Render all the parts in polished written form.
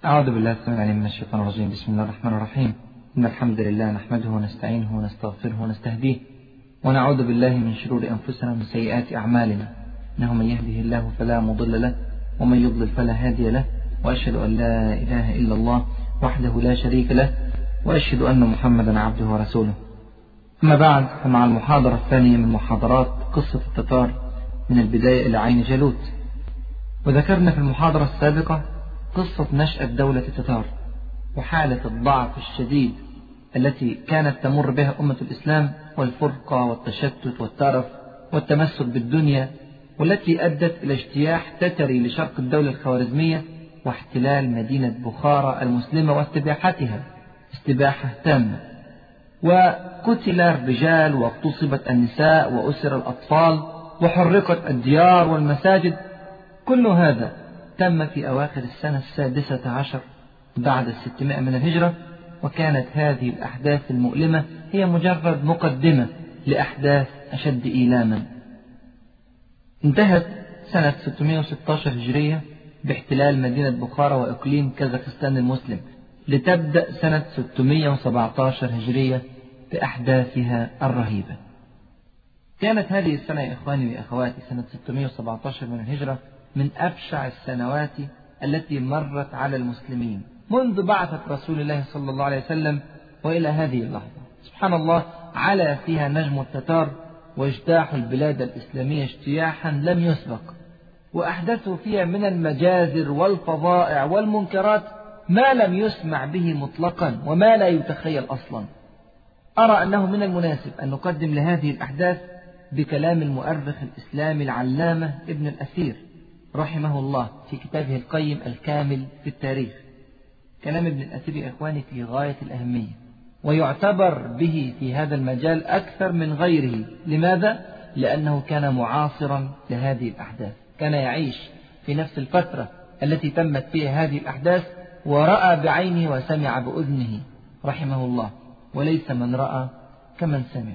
أعوذ بالله السميع العليم من الشيطان الرجيم. بسم الله الرحمن الرحيم. إن الحمد لله نحمده ونستعينه ونستغفره ونستهديه ونعوذ بالله من شرور أنفسنا ومن سيئات أعمالنا، إنه من يهده الله فلا مضل له ومن يضلل فلا هادي له، وأشهد أن لا إله إلا الله وحده لا شريك له، وأشهد أن محمدا عبده ورسوله. أما بعد، فمع المحاضرة الثانية من محاضرات قصة التتار من البداية إلى عين جالوت. وذكرنا في المحاضرة السابقة قصة نشأة دولة التتار وحالة الضعف الشديد التي كانت تمر بها أمة الإسلام، والفرقة والتشتت والترف والتمسك بالدنيا، والتي أدت إلى اجتياح تتري لشرق الدولة الخوارزمية واحتلال مدينة بخارى المسلمة واستباحتها استباحة تامة، وقتل الرجال واغتصبت النساء وأسر الأطفال وحرقت الديار والمساجد. كل هذا تم في أواخر السنة 16 بعد 600 من الهجرة، وكانت هذه الأحداث المؤلمة هي مجرد مقدمة لأحداث أشد إيلاما. انتهت سنة 616 هجرية باحتلال مدينة بخارى وإقليم كازاخستان المسلم، لتبدأ سنة 617 هجرية بأحداثها الرهيبة. كانت هذه السنة يا إخواني وأخواتي، سنة 617 من الهجرة، من أبشع السنوات التي مرت على المسلمين منذ بعثة رسول الله صلى الله عليه وسلم وإلى هذه اللحظة. سبحان الله، علا فيها نجم التتار واجتاحوا البلاد الإسلامية اجتياحا لم يسبق، وأحدثوا فيها من المجازر والفظائع والمنكرات ما لم يسمع به مطلقا وما لا يتخيل أصلا. أرى أنه من المناسب أن نقدم لهذه الأحداث بكلام المؤرخ الإسلامي العلامة ابن الأثير رحمه الله في كتابه القيم الكامل في التاريخ. كلام ابن الأثير يا إخواني في غاية الأهمية، ويعتبر به في هذا المجال أكثر من غيره. لماذا؟ لأنه كان معاصرا لهذه الأحداث، كان يعيش في نفس الفترة التي تمت فيها هذه الأحداث، ورأى بعينه وسمع بأذنه رحمه الله، وليس من رأى كمن سمع.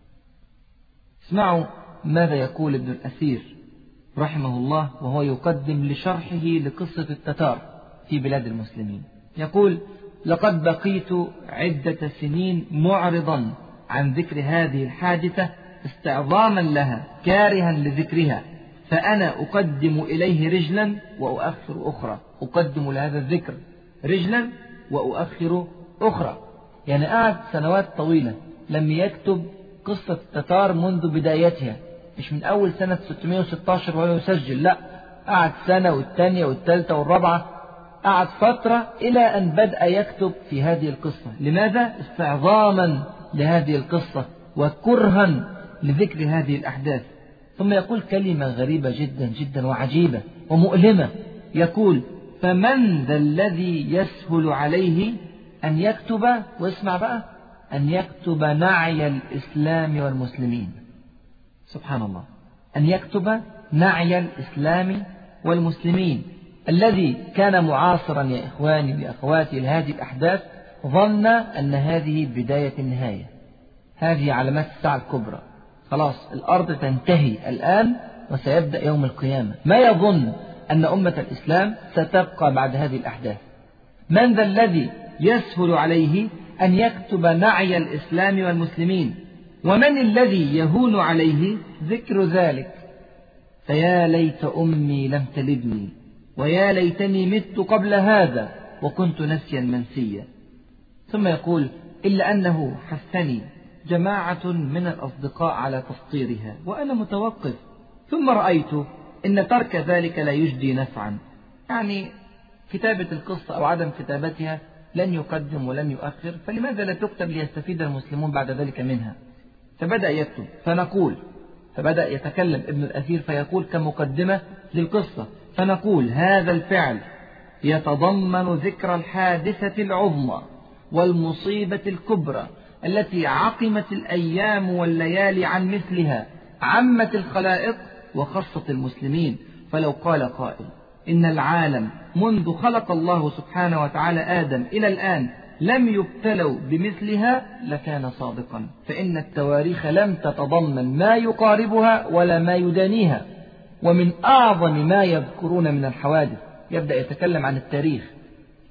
اسمعوا ماذا يقول ابن الأثير رحمه الله وهو يقدم لشرحه لقصة التتار في بلاد المسلمين. يقول: لقد بقيت عدة سنين معرضا عن ذكر هذه الحادثة استعظاما لها، كارها لذكرها، فأنا أقدم إليه رجلا وأؤخر أخرى. أقدم لهذا الذكر رجلا وأؤخر أخرى، يعني قعد سنوات طويلة لم يكتب قصة التتار منذ بدايتها، مش من أول سنة 616 وهو يسجل، لا، قعد سنة والثانية والثالثة والرابعة، قعد فترة إلى أن بدأ يكتب في هذه القصة. لماذا؟ استعظاما لهذه القصة وكرها لذكر هذه الأحداث. ثم يقول كلمة غريبة جدا جدا وعجيبة ومؤلمة، يقول: فمن ذا الذي يسهل عليه أن يكتب، واسمع بقى، أن يكتب نعي الإسلام والمسلمين. سبحان الله، أن يكتب نعي الإسلام والمسلمين. الذي كان معاصرا يا إخواني وأخواتي لهذه الأحداث ظن أن هذه بداية النهاية، هذه علامات الساعة الكبرى، خلاص الأرض تنتهي الآن وسيبدأ يوم القيامة. ما يظن أن أمة الإسلام ستبقى بعد هذه الأحداث. من ذا الذي يسهل عليه أن يكتب نعي الإسلام والمسلمين، ومن الذي يهون عليه ذكر ذلك؟ فيا ليت أمي لم تلدني، ويا ليتني مت قبل هذا وكنت نسيا منسيا. ثم يقول: إلا أنه حثني جماعة من الأصدقاء على تسطيرها وأنا متوقف، ثم رأيت إن ترك ذلك لا يجدي نفعا، يعني كتابة القصة أو عدم كتابتها لن يقدم ولن يؤخر، فلماذا لا تكتب ليستفيد المسلمون بعد ذلك منها؟ فبدأ يكتب. فبدأ يتكلم ابن الأثير فيقول كمقدمة للقصة، فنقول: هذا الفعل يتضمن ذكر الحادثة العظمى والمصيبة الكبرى التي عقمت الأيام والليالي عن مثلها، عمت الخلائق وخاصة المسلمين. فلو قال قائل إن العالم منذ خلق الله سبحانه وتعالى آدم إلى الآن لم يبتلوا بمثلها لكان صادقا، فإن التواريخ لم تتضمن ما يقاربها ولا ما يدانيها. ومن أعظم ما يذكرون من الحوادث، يبدأ يتكلم عن التاريخ،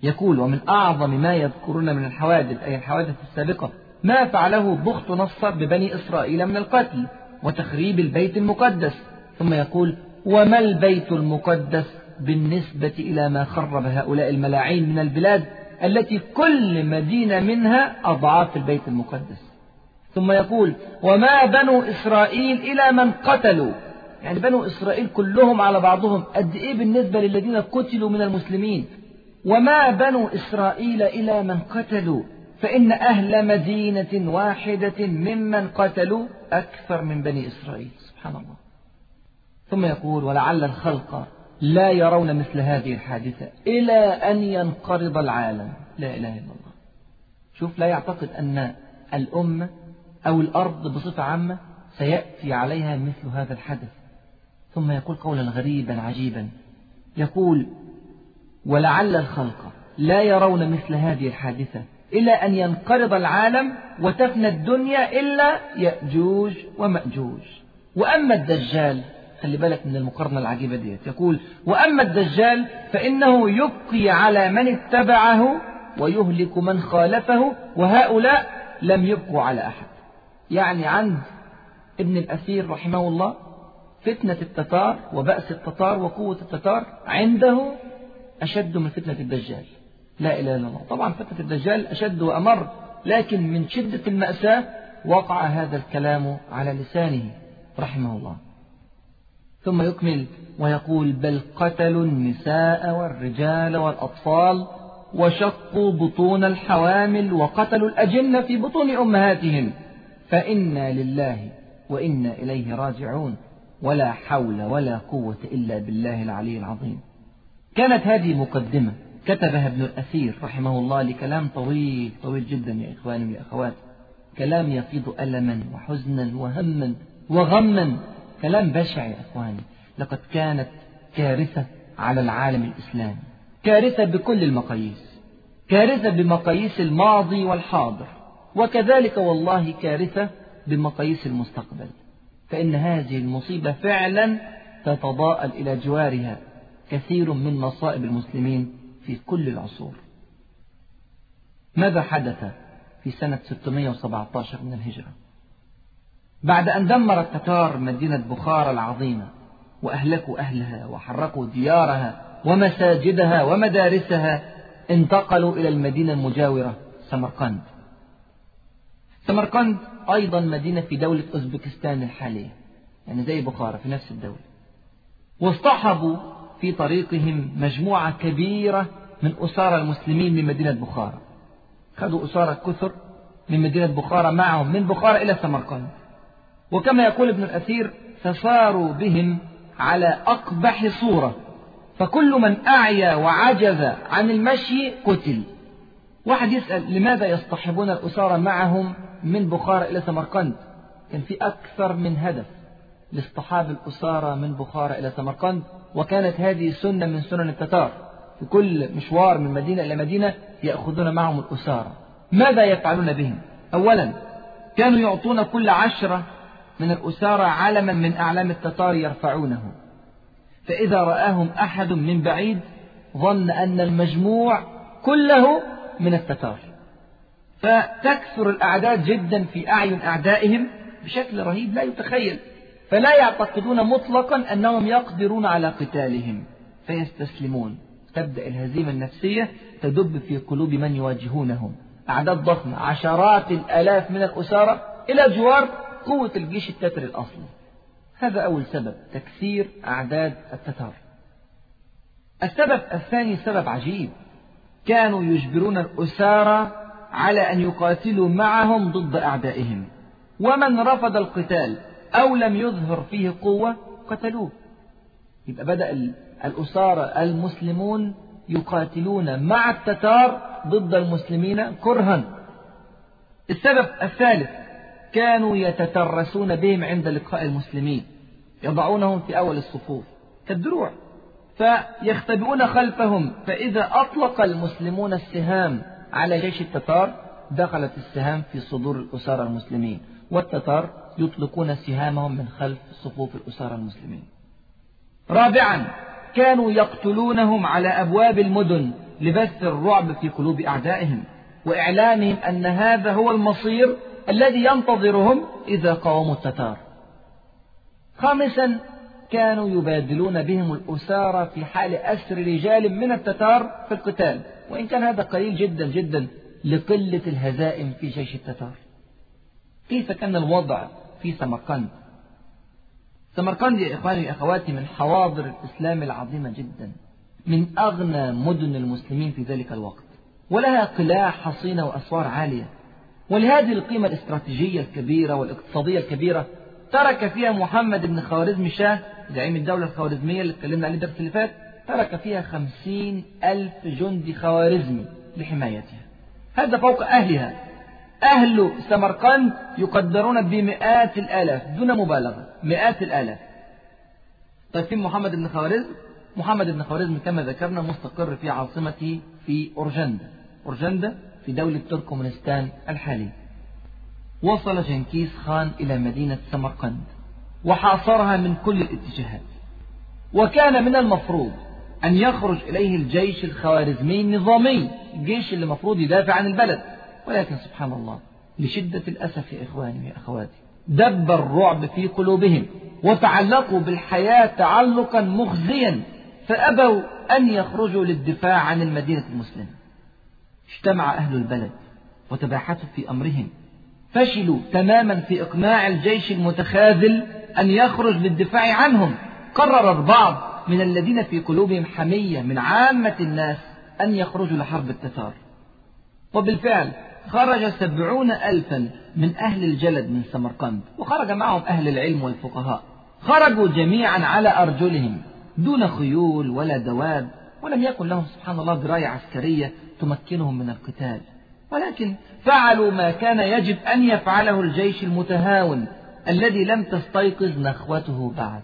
يقول: ومن أعظم ما يذكرون من الحوادث، أي الحوادث السابقة، ما فعله بخت نصر ببني إسرائيل من القتل وتخريب البيت المقدس. ثم يقول: وما البيت المقدس بالنسبة إلى ما خرب هؤلاء الملاعين من البلاد التي كل مدينة منها أضعاف البيت المقدس. ثم يقول: وما بنو إسرائيل إلى من قتلوا، يعني بنو إسرائيل كلهم على بعضهم قد إيه بالنسبة للذين قتلوا من المسلمين. وما بنو إسرائيل إلى من قتلوا، فإن أهل مدينة واحدة ممن قتلوا أكثر من بني إسرائيل. سبحان الله. ثم يقول: ولعل الخلق لا يرون مثل هذه الحادثة إلى أن ينقرض العالم. لا إله إلا الله. شوف، لا يعتقد أن الأمة أو الأرض بصفة عامة سيأتي عليها مثل هذا الحدث. ثم يقول قولا غريبا عجيبا، يقول: ولعل الخلق لا يرون مثل هذه الحادثة إلى أن ينقرض العالم وتفنى الدنيا إلا يأجوج ومأجوج. وأما الدجال، خلي بالك من المقارنة العجيبة دي، يقول: وأما الدجال فإنه يبقي على من اتبعه ويهلك من خالفه، وهؤلاء لم يبقوا على أحد. يعني عند ابن الأثير رحمه الله فتنة التتار وبأس التتار وقوة التتار عنده أشد من فتنة الدجال. لا إله إلا الله. طبعا فتنة الدجال أشد وأمر، لكن من شدة المأساة وقع هذا الكلام على لسانه رحمه الله. ثم يكمل ويقول: بل قتلوا النساء والرجال والأطفال وشقوا بطون الحوامل وقتلوا الأجنة في بطون أمهاتهم، فإنا لله وإنا إليه راجعون، ولا حول ولا قوة إلا بالله العلي العظيم. كانت هذه مقدمة كتبها ابن الأثير رحمه الله لكلام طويل طويل جدا يا إخواني ويا أخوات، كلام يفيض ألما وحزنا وهما وغما، كلام بشع يا إخواني. لقد كانت كارثة على العالم الإسلامي، كارثة بكل المقاييس، كارثة بمقاييس الماضي والحاضر، وكذلك والله كارثة بمقاييس المستقبل. فإن هذه المصيبة فعلا تتضاءل إلى جوارها كثير من مصائب المسلمين في كل العصور. ماذا حدث في سنة 617 من الهجرة؟ بعد أن دمر التتار مدينة بخارى العظيمة وأهلكوا أهلها وحرقوا ديارها ومساجدها ومدارسها، انتقلوا إلى المدينة المجاورة سمرقند. سمرقند أيضا مدينة في دولة أوزبكستان الحالية، يعني زي بخارى في نفس الدولة. واصطحبوا في طريقهم مجموعة كبيرة من أسارى المسلمين من مدينة بخارى، خذوا أسارى كثر من مدينة بخارى معهم من بخارى إلى سمرقند. وكما يقول ابن الأثير: فصاروا بهم على أقبح صورة، فكل من أعيا وعجز عن المشي قتل. واحد يسأل: لماذا يصطحبون الأسارى معهم من بخارى إلى سمرقند؟ كان في أكثر من هدف لاصطحاب الأسارى من بخارى إلى سمرقند، وكانت هذه سنة من سنن التتار، في كل مشوار من مدينة إلى مدينة يأخذون معهم الأسارى. ماذا يفعلون بهم؟ أولا، كانوا يعطون كل 10 من الأسارى علما من أعلام التتار يرفعونه، فإذا رآهم أحد من بعيد ظن أن المجموع كله من التتار، فتكثر الأعداد جدا في أعين أعدائهم بشكل رهيب لا يتخيل، فلا يعتقدون مطلقا أنهم يقدرون على قتالهم فيستسلمون. تبدأ الهزيمة النفسية تدب في قلوب من يواجهونهم، أعداد ضخمة، عشرات الآلاف من الأسارى إلى جوار قوة الجيش التتري الأصلي. هذا أول سبب، تكثير أعداد التتار. السبب الثاني سبب عجيب، كانوا يجبرون الأسارى على أن يقاتلوا معهم ضد أعدائهم، ومن رفض القتال أو لم يظهر فيه قوة قتلوه. يبقى بدأ الأسارى المسلمون يقاتلون مع التتار ضد المسلمين كرها. السبب الثالث، كانوا يتترسون بهم عند لقاء المسلمين، يضعونهم في أول الصفوف كالدروع، فيختبئون خلفهم، فإذا أطلق المسلمون السهام على جيش التتار دخلت السهام في صدور الأسارى المسلمين، والتتار يطلقون سهامهم من خلف صفوف الأسارى المسلمين. رابعا، كانوا يقتلونهم على أبواب المدن لبث الرعب في قلوب أعدائهم وإعلامهم أن هذا هو المصير الذي ينتظرهم إذا قاوموا التتار. خامسا، كانوا يبادلون بهم الأسارى في حال أسر رجال من التتار في القتال، وإن كان هذا قليل جدا جدا لقلة الهزائم في جيش التتار. كيف كان الوضع في سمرقند؟ سمرقند يا إخواني وأخواتي من حواضر الإسلام العظيمة جدا، من أغنى مدن المسلمين في ذلك الوقت، ولها قلاع حصينة وأسوار عالية، ولهذه القيمة الاستراتيجية الكبيرة والاقتصادية الكبيرة ترك فيها محمد بن خوارزم شاه زعيم الدولة الخوارزمية اللي اتكلمنا عليه الدرس اللي فات، ترك فيها 50,000 جندي خوارزمي لحمايتها. هذا فوق أهلها. أهل سمرقند يقدرون بمئات الآلاف دون مبالغة، مئات الآلاف. طيب فين محمد بن خوارزم؟ محمد بن خوارزم كما ذكرنا مستقر في عاصمته في أورجندا في دولة تركمانستان الحالية. وصل جنكيز خان إلى مدينة سمرقند وحاصرها من كل الاتجاهات، وكان من المفروض أن يخرج إليه الجيش الخوارزمي النظامي، الجيش اللي المفروض يدافع عن البلد، ولكن سبحان الله لشدة الأسف يا إخواني يا أخواتي دب الرعب في قلوبهم وتعلقوا بالحياة تعلقا مخزيا، فأبوا أن يخرجوا للدفاع عن المدينة المسلمة. اجتمع أهل البلد وتباحثوا في أمرهم، فشلوا تماما في إقناع الجيش المتخاذل أن يخرج للدفاع عنهم. قرر البعض من الذين في قلوبهم حمية من عامة الناس أن يخرجوا لحرب التتار، وبالفعل خرج 70,000 من أهل الجلد من سمرقند، وخرج معهم أهل العلم والفقهاء. خرجوا جميعا على أرجلهم دون خيول ولا دواب، ولم يكن لهم سبحان الله دراية عسكرية تمكنهم من القتال، ولكن فعلوا ما كان يجب أن يفعله الجيش المتهاون الذي لم تستيقظ نخوته بعد.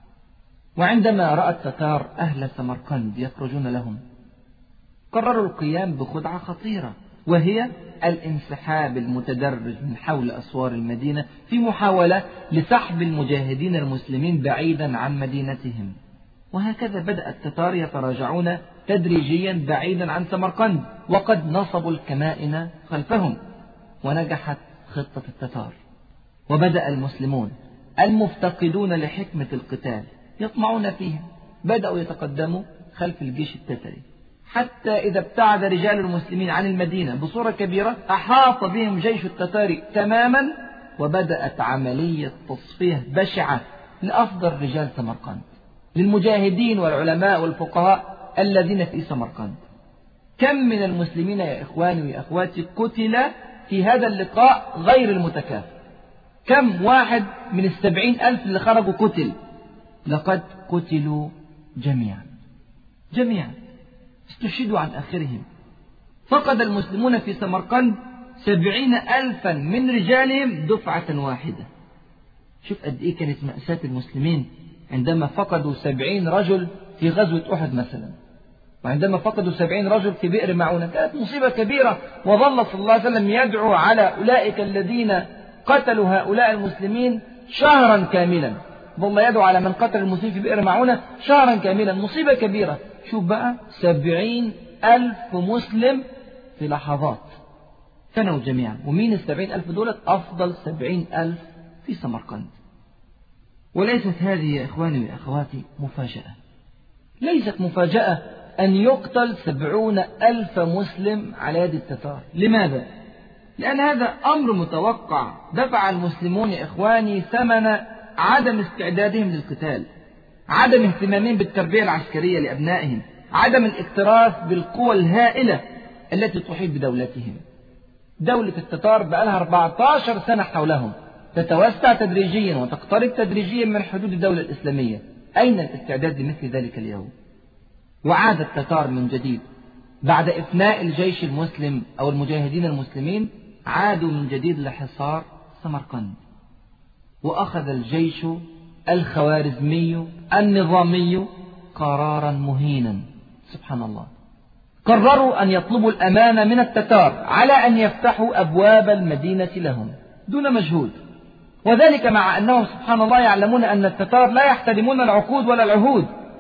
وعندما رأى التتار أهل سمرقند يخرجون لهم، قرروا القيام بخدعة خطيرة، وهي الانسحاب المتدرج من حول أسوار المدينة في محاولة لسحب المجاهدين المسلمين بعيدا عن مدينتهم. وهكذا بدأ التتار يتراجعون تدريجيا بعيدا عن سمرقند، وقد نصبوا الكمائن خلفهم. ونجحت خطة التتار، وبدأ المسلمون المفتقدون لحكمة القتال يطمعون فيها، بدأوا يتقدموا خلف الجيش التتري، حتى إذا ابتعد رجال المسلمين عن المدينة بصورة كبيرة أحاط بهم جيش التتار تماما، وبدأت عملية تصفية بشعة لأفضل رجال سمرقند، للمجاهدين والعلماء والفقهاء الذين في سمرقند. كم من المسلمين يا إخواني وأخواتي قتل في هذا اللقاء غير المتكافئ؟ كم واحد من 70,000 اللي خرجوا قتل؟ لقد قتلوا جميعا استشهدوا عن آخرهم. فقد المسلمون في سمرقند 70,000 من رجالهم دفعة واحدة. شوف قد إيه كانت مأساة المسلمين عندما فقدوا 70 رجل في غزوة أحد مثلا، وعندما فقدوا 70 رجل في بئر معونة، كانت مصيبة كبيرة. وظل صلى الله عليه وسلم يدعو على أولئك الذين قتلوا هؤلاء المسلمين شهرا كاملا، ظل يدعو على من قتل المسلمين في بئر معونة شهرا كاملا. مصيبة كبيرة. شوف بقى 70,000 مسلم في لحظات فنوا جميعا. ومين 70,000 دولت؟ أفضل 70,000 في سمرقند. وليست هذه يا إخواني وأخواتي مفاجأة، ليست مفاجأة أن يقتل 70,000 مسلم على يد التتار. لماذا؟ لأن هذا أمر متوقع. دفع المسلمون يا إخواني ثمن عدم استعدادهم للقتال، عدم اهتمامهم بالتربية العسكرية لأبنائهم، عدم الاكتراث بالقوى الهائلة التي تحيط بدولتهم. دولة التتار بقالها 14 سنة حولهم، تتوسع تدريجيا وتقترب تدريجيا من حدود الدولة الإسلامية. أين الاستعداد لمثل ذلك اليوم؟ وعاد التتار من جديد بعد إفناء الجيش المسلم أو المجاهدين المسلمين، عادوا من جديد لحصار سمرقند. وأخذ الجيش الخوارزمي النظامي قرارا مهينا، سبحان الله. قرروا أن يطلبوا الأمان من التتار على أن يفتحوا أبواب المدينة لهم دون مجهود، وذلك مع أنهم سبحان الله يعلمون أن التتار لا يحترمون العقود ولا العهود،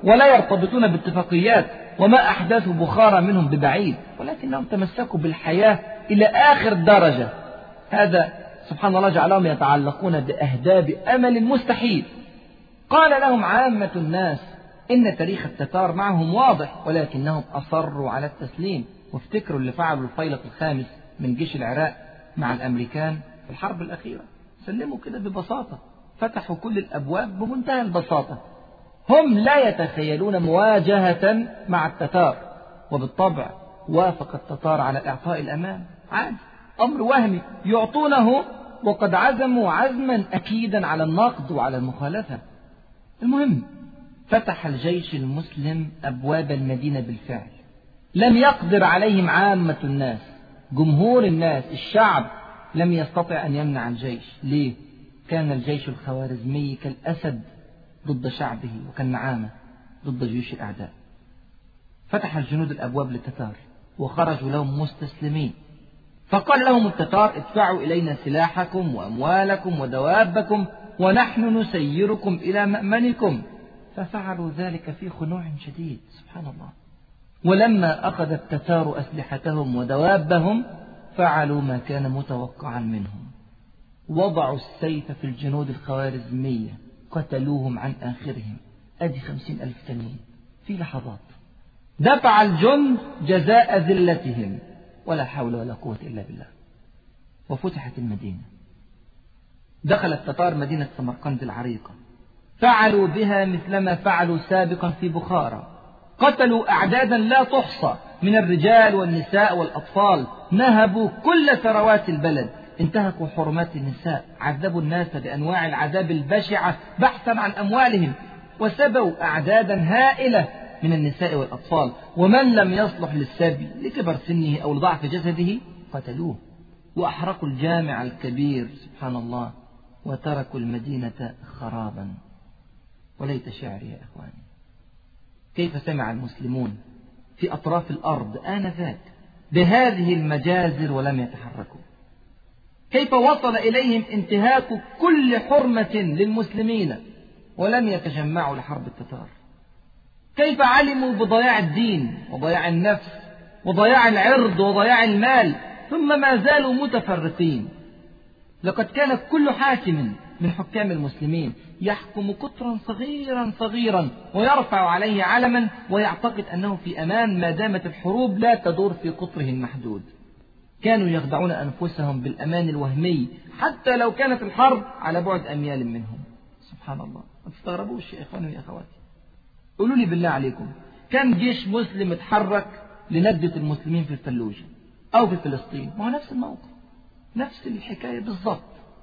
ولا يرتبطون باتفاقيات، وما أحداث بخارى منهم ببعيد، ولكنهم تمسكوا بالحياة إلى آخر درجة. هذا سبحان الله جعلهم يتعلقون بأهداب أمل مستحيل. قال لهم عامة الناس إن تاريخ التتار معهم واضح، ولكنهم أصروا على التسليم. وافتكروا اللي فعلوا الفيلق الخامس من جيش العراق مع الأمريكان في الحرب الأخيرة، سلموا كده ببساطة، فتحوا كل الأبواب بمنتهى البساطة. هم لا يتخيلون مواجهة مع التتار، وبالطبع وافق التتار على إعطاء الأمان. عادي، أمر وهمي يعطونه، وقد عزموا عزما أكيدا على النقد وعلى المخالفة. المهم، فتح الجيش المسلم أبواب المدينة بالفعل. لم يقدر عليهم عامة الناس، جمهور الناس، الشعب لم يستطع أن يمنع الجيش. ليه؟ كان الجيش الخوارزمي كالأسد ضد شعبه، وكالنعامة ضد جيوش الأعداء. فتح الجنود الأبواب للتتار وخرجوا لهم مستسلمين، فقال لهم التتار: ادفعوا إلينا سلاحكم وأموالكم ودوابكم ونحن نسيركم إلى مأمنكم. ففعلوا ذلك في خنوع شديد. سبحان الله. ولما أخذ التتار أسلحتهم ودوابهم فعلوا ما كان متوقعا منهم، وضعوا السيف في الجنود الخوارزمية، قتلوهم عن آخرهم. أدي 50,000 تنين في لحظات. دفع الجند جزاء ذلتهم، ولا حول ولا قوة إلا بالله. وفتحت المدينة. دخل التتار مدينة سمرقند العريقة، فعلوا بها مثلما فعلوا سابقا في بخارى. قتلوا أعدادا لا تحصى من الرجال والنساء والأطفال، نهبوا كل ثروات البلد، انتهكوا حرمات النساء، عذبوا الناس بأنواع العذاب البشعة بحثا عن أموالهم، وسبوا أعدادا هائلة من النساء والأطفال. ومن لم يصلح للسبي لكبر سنه أو لضعف جسده قتلوه. وأحرقوا الجامع الكبير، سبحان الله، وتركوا المدينة خرابا. وليت شعري يا إخواني، كيف سمع المسلمون في أطراف الأرض آنذاك بهذه المجازر ولم يتحركوا؟ كيف وصل إليهم انتهاك كل حرمة للمسلمين ولم يتجمعوا لحرب التتار؟ كيف علموا بضياع الدين وضياع النفس وضياع العرض وضياع المال ثم ما زالوا متفرقين؟ لقد كان كل حاكم من حكام المسلمين يحكم قطرا صغيرا صغيرا ويرفع عليه علما ويعتقد أنه في أمان ما دامت الحروب لا تدور في قطره المحدود. كانوا يخدعون أنفسهم بالأمان الوهمي حتى لو كانت الحرب على بعد أميال منهم. سبحان الله. ما تستغربوش يا إخواني يا أخواتي. قولوا لي بالله عليكم، كم جيش مسلم اتحرك لندة المسلمين في الفلوجة أو في فلسطين؟ ما هو نفس الموقف، نفس الحكاية بالضبط.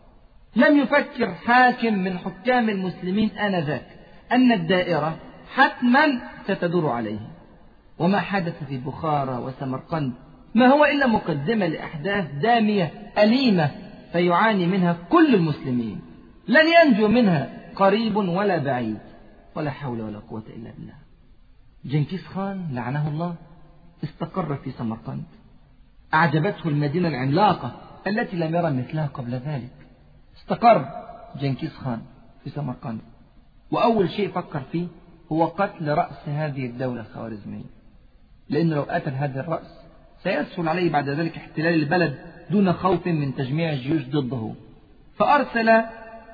لم يفكر حاكم من حكام المسلمين آنذاك أن الدائرة حتما ستدور عليه. وما حدث في بخارى وسمرقند ما هو إلا مقدمة لأحداث دامية أليمة فيعاني منها كل المسلمين، لن ينجو منها قريب ولا بعيد، ولا حول ولا قوة إلا بالله. جنكيز خان لعنه الله استقر في سمرقند، أعجبته المدينة العملاقة التي لم يرى مثلها قبل ذلك. استقر جنكيز خان في سمرقند، وأول شيء فكر فيه هو قتل رأس هذه الدولة الخوارزمية، لأنه لو قتل هذا الرأس سيسهل عليه بعد ذلك احتلال البلد دون خوف من تجميع الجيوش ضده. فأرسل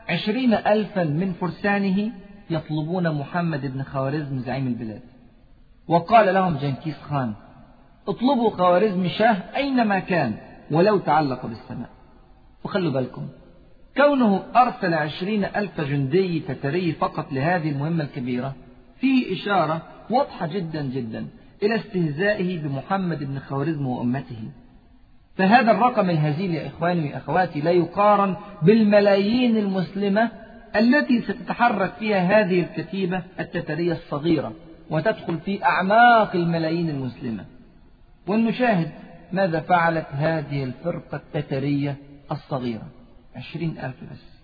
20,000 من فرسانه يطلبون محمد بن خوارزم زعيم البلاد، وقال لهم جنكيز خان: اطلبوا خوارزم شاه أينما كان ولو تعلق بالسماء. وخلوا بالكم، كونه أرسل 20,000 جندي تتري فقط لهذه المهمة الكبيرة فيه إشارة واضحة جدا جدا إلى استهزائه بمحمد بن خوارزم وأمته. فهذا الرقم الهزيل يا إخواني وأخواتي لا يقارن بالملايين المسلمة التي ستتحرك فيها هذه الكتيبة التترية الصغيرة وتدخل في أعماق الملايين المسلمة. ونشاهد ماذا فعلت هذه الفرقة التترية الصغيرة، 20,000 بس.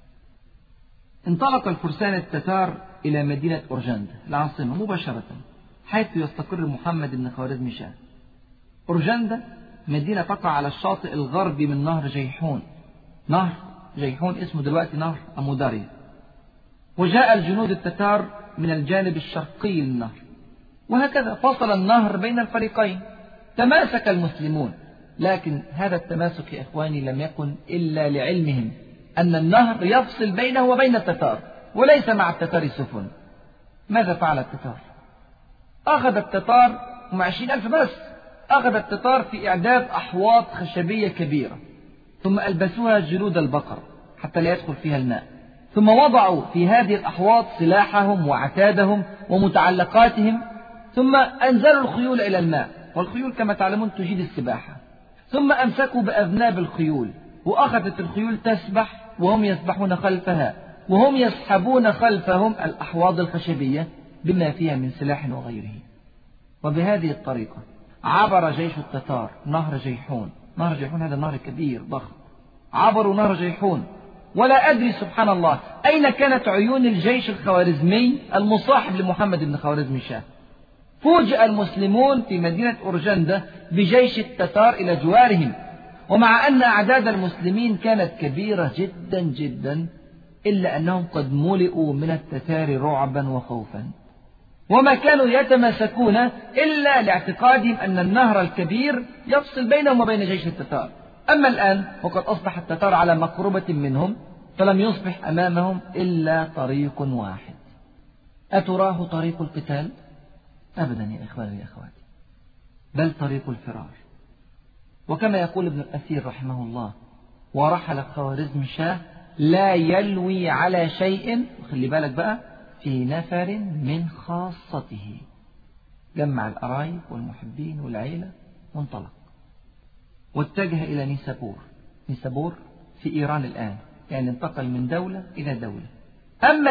انطلق الفرسان التتار إلى مدينة أورجند العاصمة مباشرة، حيث يستقر محمد بن خوارزم شاه. أورجند مدينة تقع على الشاطئ الغربي من نهر جيحون. نهر جيحون اسمه دلوقتي نهر أموداريا. وجاء الجنود التتار من الجانب الشرقي للنهر، وهكذا فصل النهر بين الفريقين. تماسك المسلمون، لكن هذا التماسك يا إخواني لم يكن إلا لعلمهم أن النهر يفصل بينه وبين التتار، وليس مع التتار سفن. ماذا فعل التتار؟ أخذ التتار هم 20,000 بس، أخذ التتار في إعداد أحواض خشبية كبيرة، ثم ألبسوها جلود البقر حتى لا يدخل فيها الماء، ثم وضعوا في هذه الأحواض سلاحهم وعتادهم ومتعلقاتهم، ثم أنزلوا الخيول إلى الماء، والخيول كما تعلمون تجيد السباحة، ثم أمسكوا بأذناب الخيول، وأخذت الخيول تسبح وهم يسبحون خلفها، وهم يسحبون خلفهم الأحواض الخشبية بما فيها من سلاح وغيره. وبهذه الطريقة عبر جيش التتار نهر جيحون. نهر جيحون هذا نهر كبير ضخم، عبروا نهر جيحون، ولا أدري سبحان الله أين كانت عيون الجيش الخوارزمي المصاحب لمحمد بن خوارزم شاه. فوجئ المسلمون في مدينة أورجندة بجيش التتار إلى جوارهم، ومع أن أعداد المسلمين كانت كبيرة جدا جدا، إلا أنهم قد ملئوا من التتار رعبا وخوفا، وما كانوا يتمسكون إلا لاعتقادهم أن النهر الكبير يفصل بينهم وبين جيش التتار. أما الآن وقد أصبح التتار على مقربة منهم، فلم يصبح أمامهم إلا طريق واحد. أتراه طريق القتال؟ أبدا يا إخواني يا أخواتي، بل طريق الفرار. وكما يقول ابن الأثير رحمه الله: ورحل خوارزم شاه لا يلوي على شيء، وخلي بالك بقى، في نفر من خاصته. جمع القرايب والمحبين والعيلة وانطلق، واتجه إلى نيسابور. نيسابور في إيران الآن، يعني انتقل من دولة إلى دولة. أما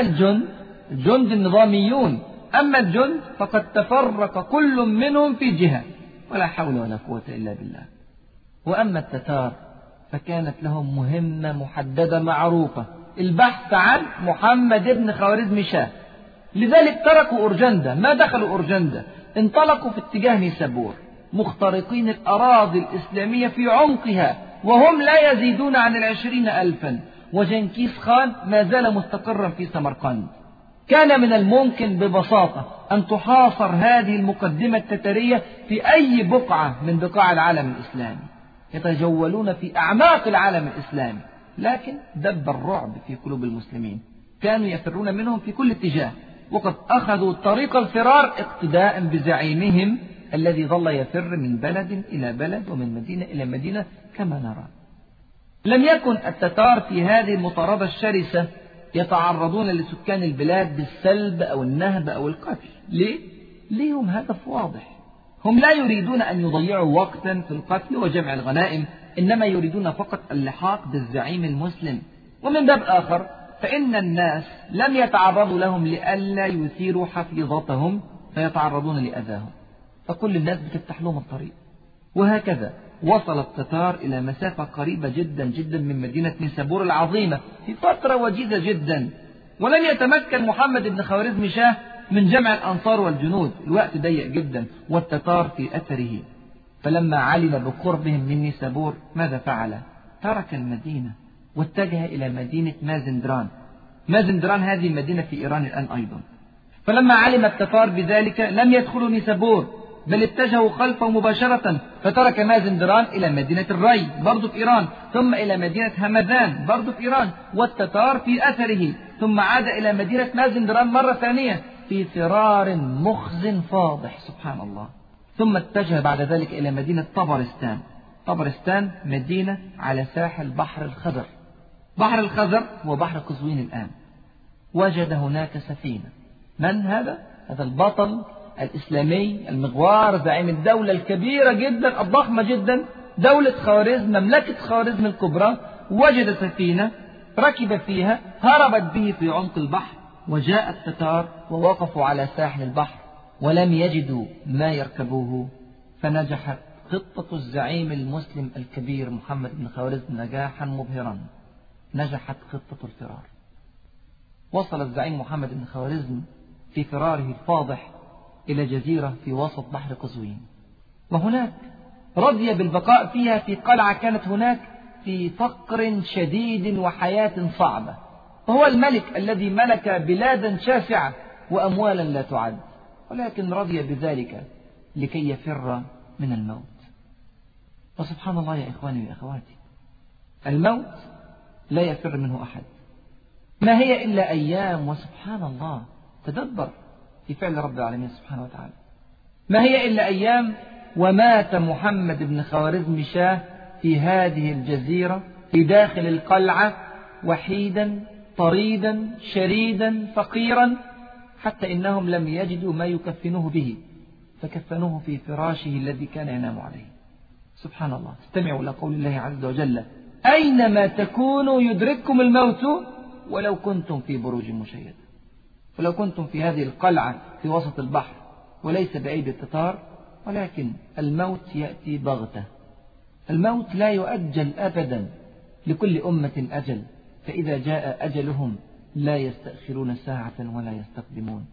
الجند النظاميون، أما الجند فقد تفرق كل منهم في جهة، ولا حول ولا قوة إلا بالله. وأما التتار فكانت لهم مهمة محددة معروفة: البحث عن محمد بن خوارزم شاه. لذلك تركوا أورجندة، ما دخلوا أورجندة، انطلقوا في اتجاه نيسابور، مخترقين الأراضي الإسلامية في عمقها، وهم لا يزيدون عن 20,000. وجنكيز خان ما زال مستقرا في سمرقند. كان من الممكن ببساطة أن تحاصر هذه المقدمة التتارية في أي بقعة من بقاع العالم الإسلامي، يتجولون في أعماق العالم الإسلامي، لكن دب الرعب في قلوب المسلمين، كانوا يفرون منهم في كل اتجاه، وقد أخذوا طريق الفرار اقتداء بزعيمهم الذي ظل يفر من بلد إلى بلد ومن مدينة إلى مدينة كما نرى. لم يكن التتار في هذه المطاردة الشرسة يتعرضون لسكان البلاد بالسلب أو النهب أو القتل. ليه؟ ليهم هدف واضح، هم لا يريدون أن يضيعوا وقتا في القتل وجمع الغنائم، إنما يريدون فقط اللحاق بالزعيم المسلم. ومن باب آخر فإن الناس لم يتعرضوا لهم لئلا يثيروا حفيظتهم فيتعرضون لأذاهم، فكل الناس بتفتح لهم الطريق. وهكذا وصل التتار إلى مسافة قريبة جدا جدا من مدينة نيسابور العظيمة في فترة وجيزة جدا، ولم يتمكن محمد بن خوارزم شاه من جمع الأنصار والجنود، الوقت ضيق جدا والتتار في أثره. فلما علم بقربهم من نيسابور ماذا فعل؟ ترك المدينة واتجه إلى مدينة مازندران. مازندران هذه مدينة في إيران الآن أيضا. فلما علم التتار بذلك لم يدخلوا نيسابور، بل اتجهوا خلفه مباشرة، فترك مازندران إلى مدينة الري برضو في إيران، ثم إلى مدينة همذان برضو في إيران، والتتار في أثره، ثم عاد إلى مدينة مازندران مرة ثانية في فرار مخز فاضح سبحان الله. ثم اتجه بعد ذلك إلى مدينة طبرستان. طبرستان مدينة على ساحل بحر الخزر. بحر الخزر هو بحر قزوين الآن. وجد هناك سفينة. من هذا؟ هذا البطل الإسلامي المغوار، زعيم الدولة الكبيرة جدا الضخمة جدا، دولة خوارزم، مملكة خوارزم الكبرى. وجد سفينة ركب فيها، هربت به في عمق البحر، وجاء التتار ووقفوا على ساحل البحر ولم يجدوا ما يركبوه، فنجحت خطة الزعيم المسلم الكبير محمد بن خوارزم نجاحا مبهرا. نجحت خطة الفرار. وصل الزعيم محمد بن خوارزم في فراره الفاضح إلى جزيرة في وسط بحر قزوين، وهناك رضي بالبقاء فيها في قلعة كانت هناك في فقر شديد وحياة صعبة. وهو الملك الذي ملك بلادا شاسعة وأموالا لا تعد، ولكن رضي بذلك لكي يفر من الموت. وسبحان الله يا إخواني وأخواتي، الموت لا يفر منه أحد، ما هي إلا أيام. وسبحان الله، تدبر في فعل رب العالمين سبحانه وتعالى، ما هي إلا أيام. ومات محمد بن خوارزمشاه في هذه الجزيرة في داخل القلعة، وحيدا طريدا شريدا فقيرا، حتى إنهم لم يجدوا ما يكفنوه به، فكفنوه في فراشه الذي كان ينام عليه. سبحان الله. استمعوا إلى قول الله عز وجل: أينما تكونوا يدرككم الموت ولو كنتم في بروج مشيدة. ولو كنتم في هذه القلعة في وسط البحر وليس بأيدي التتار، ولكن الموت يأتي بغتة. الموت لا يؤجل أبدا، لكل أمة أجل، فإذا جاء أجلهم لا يستأخرون ساعة ولا يستقدمون.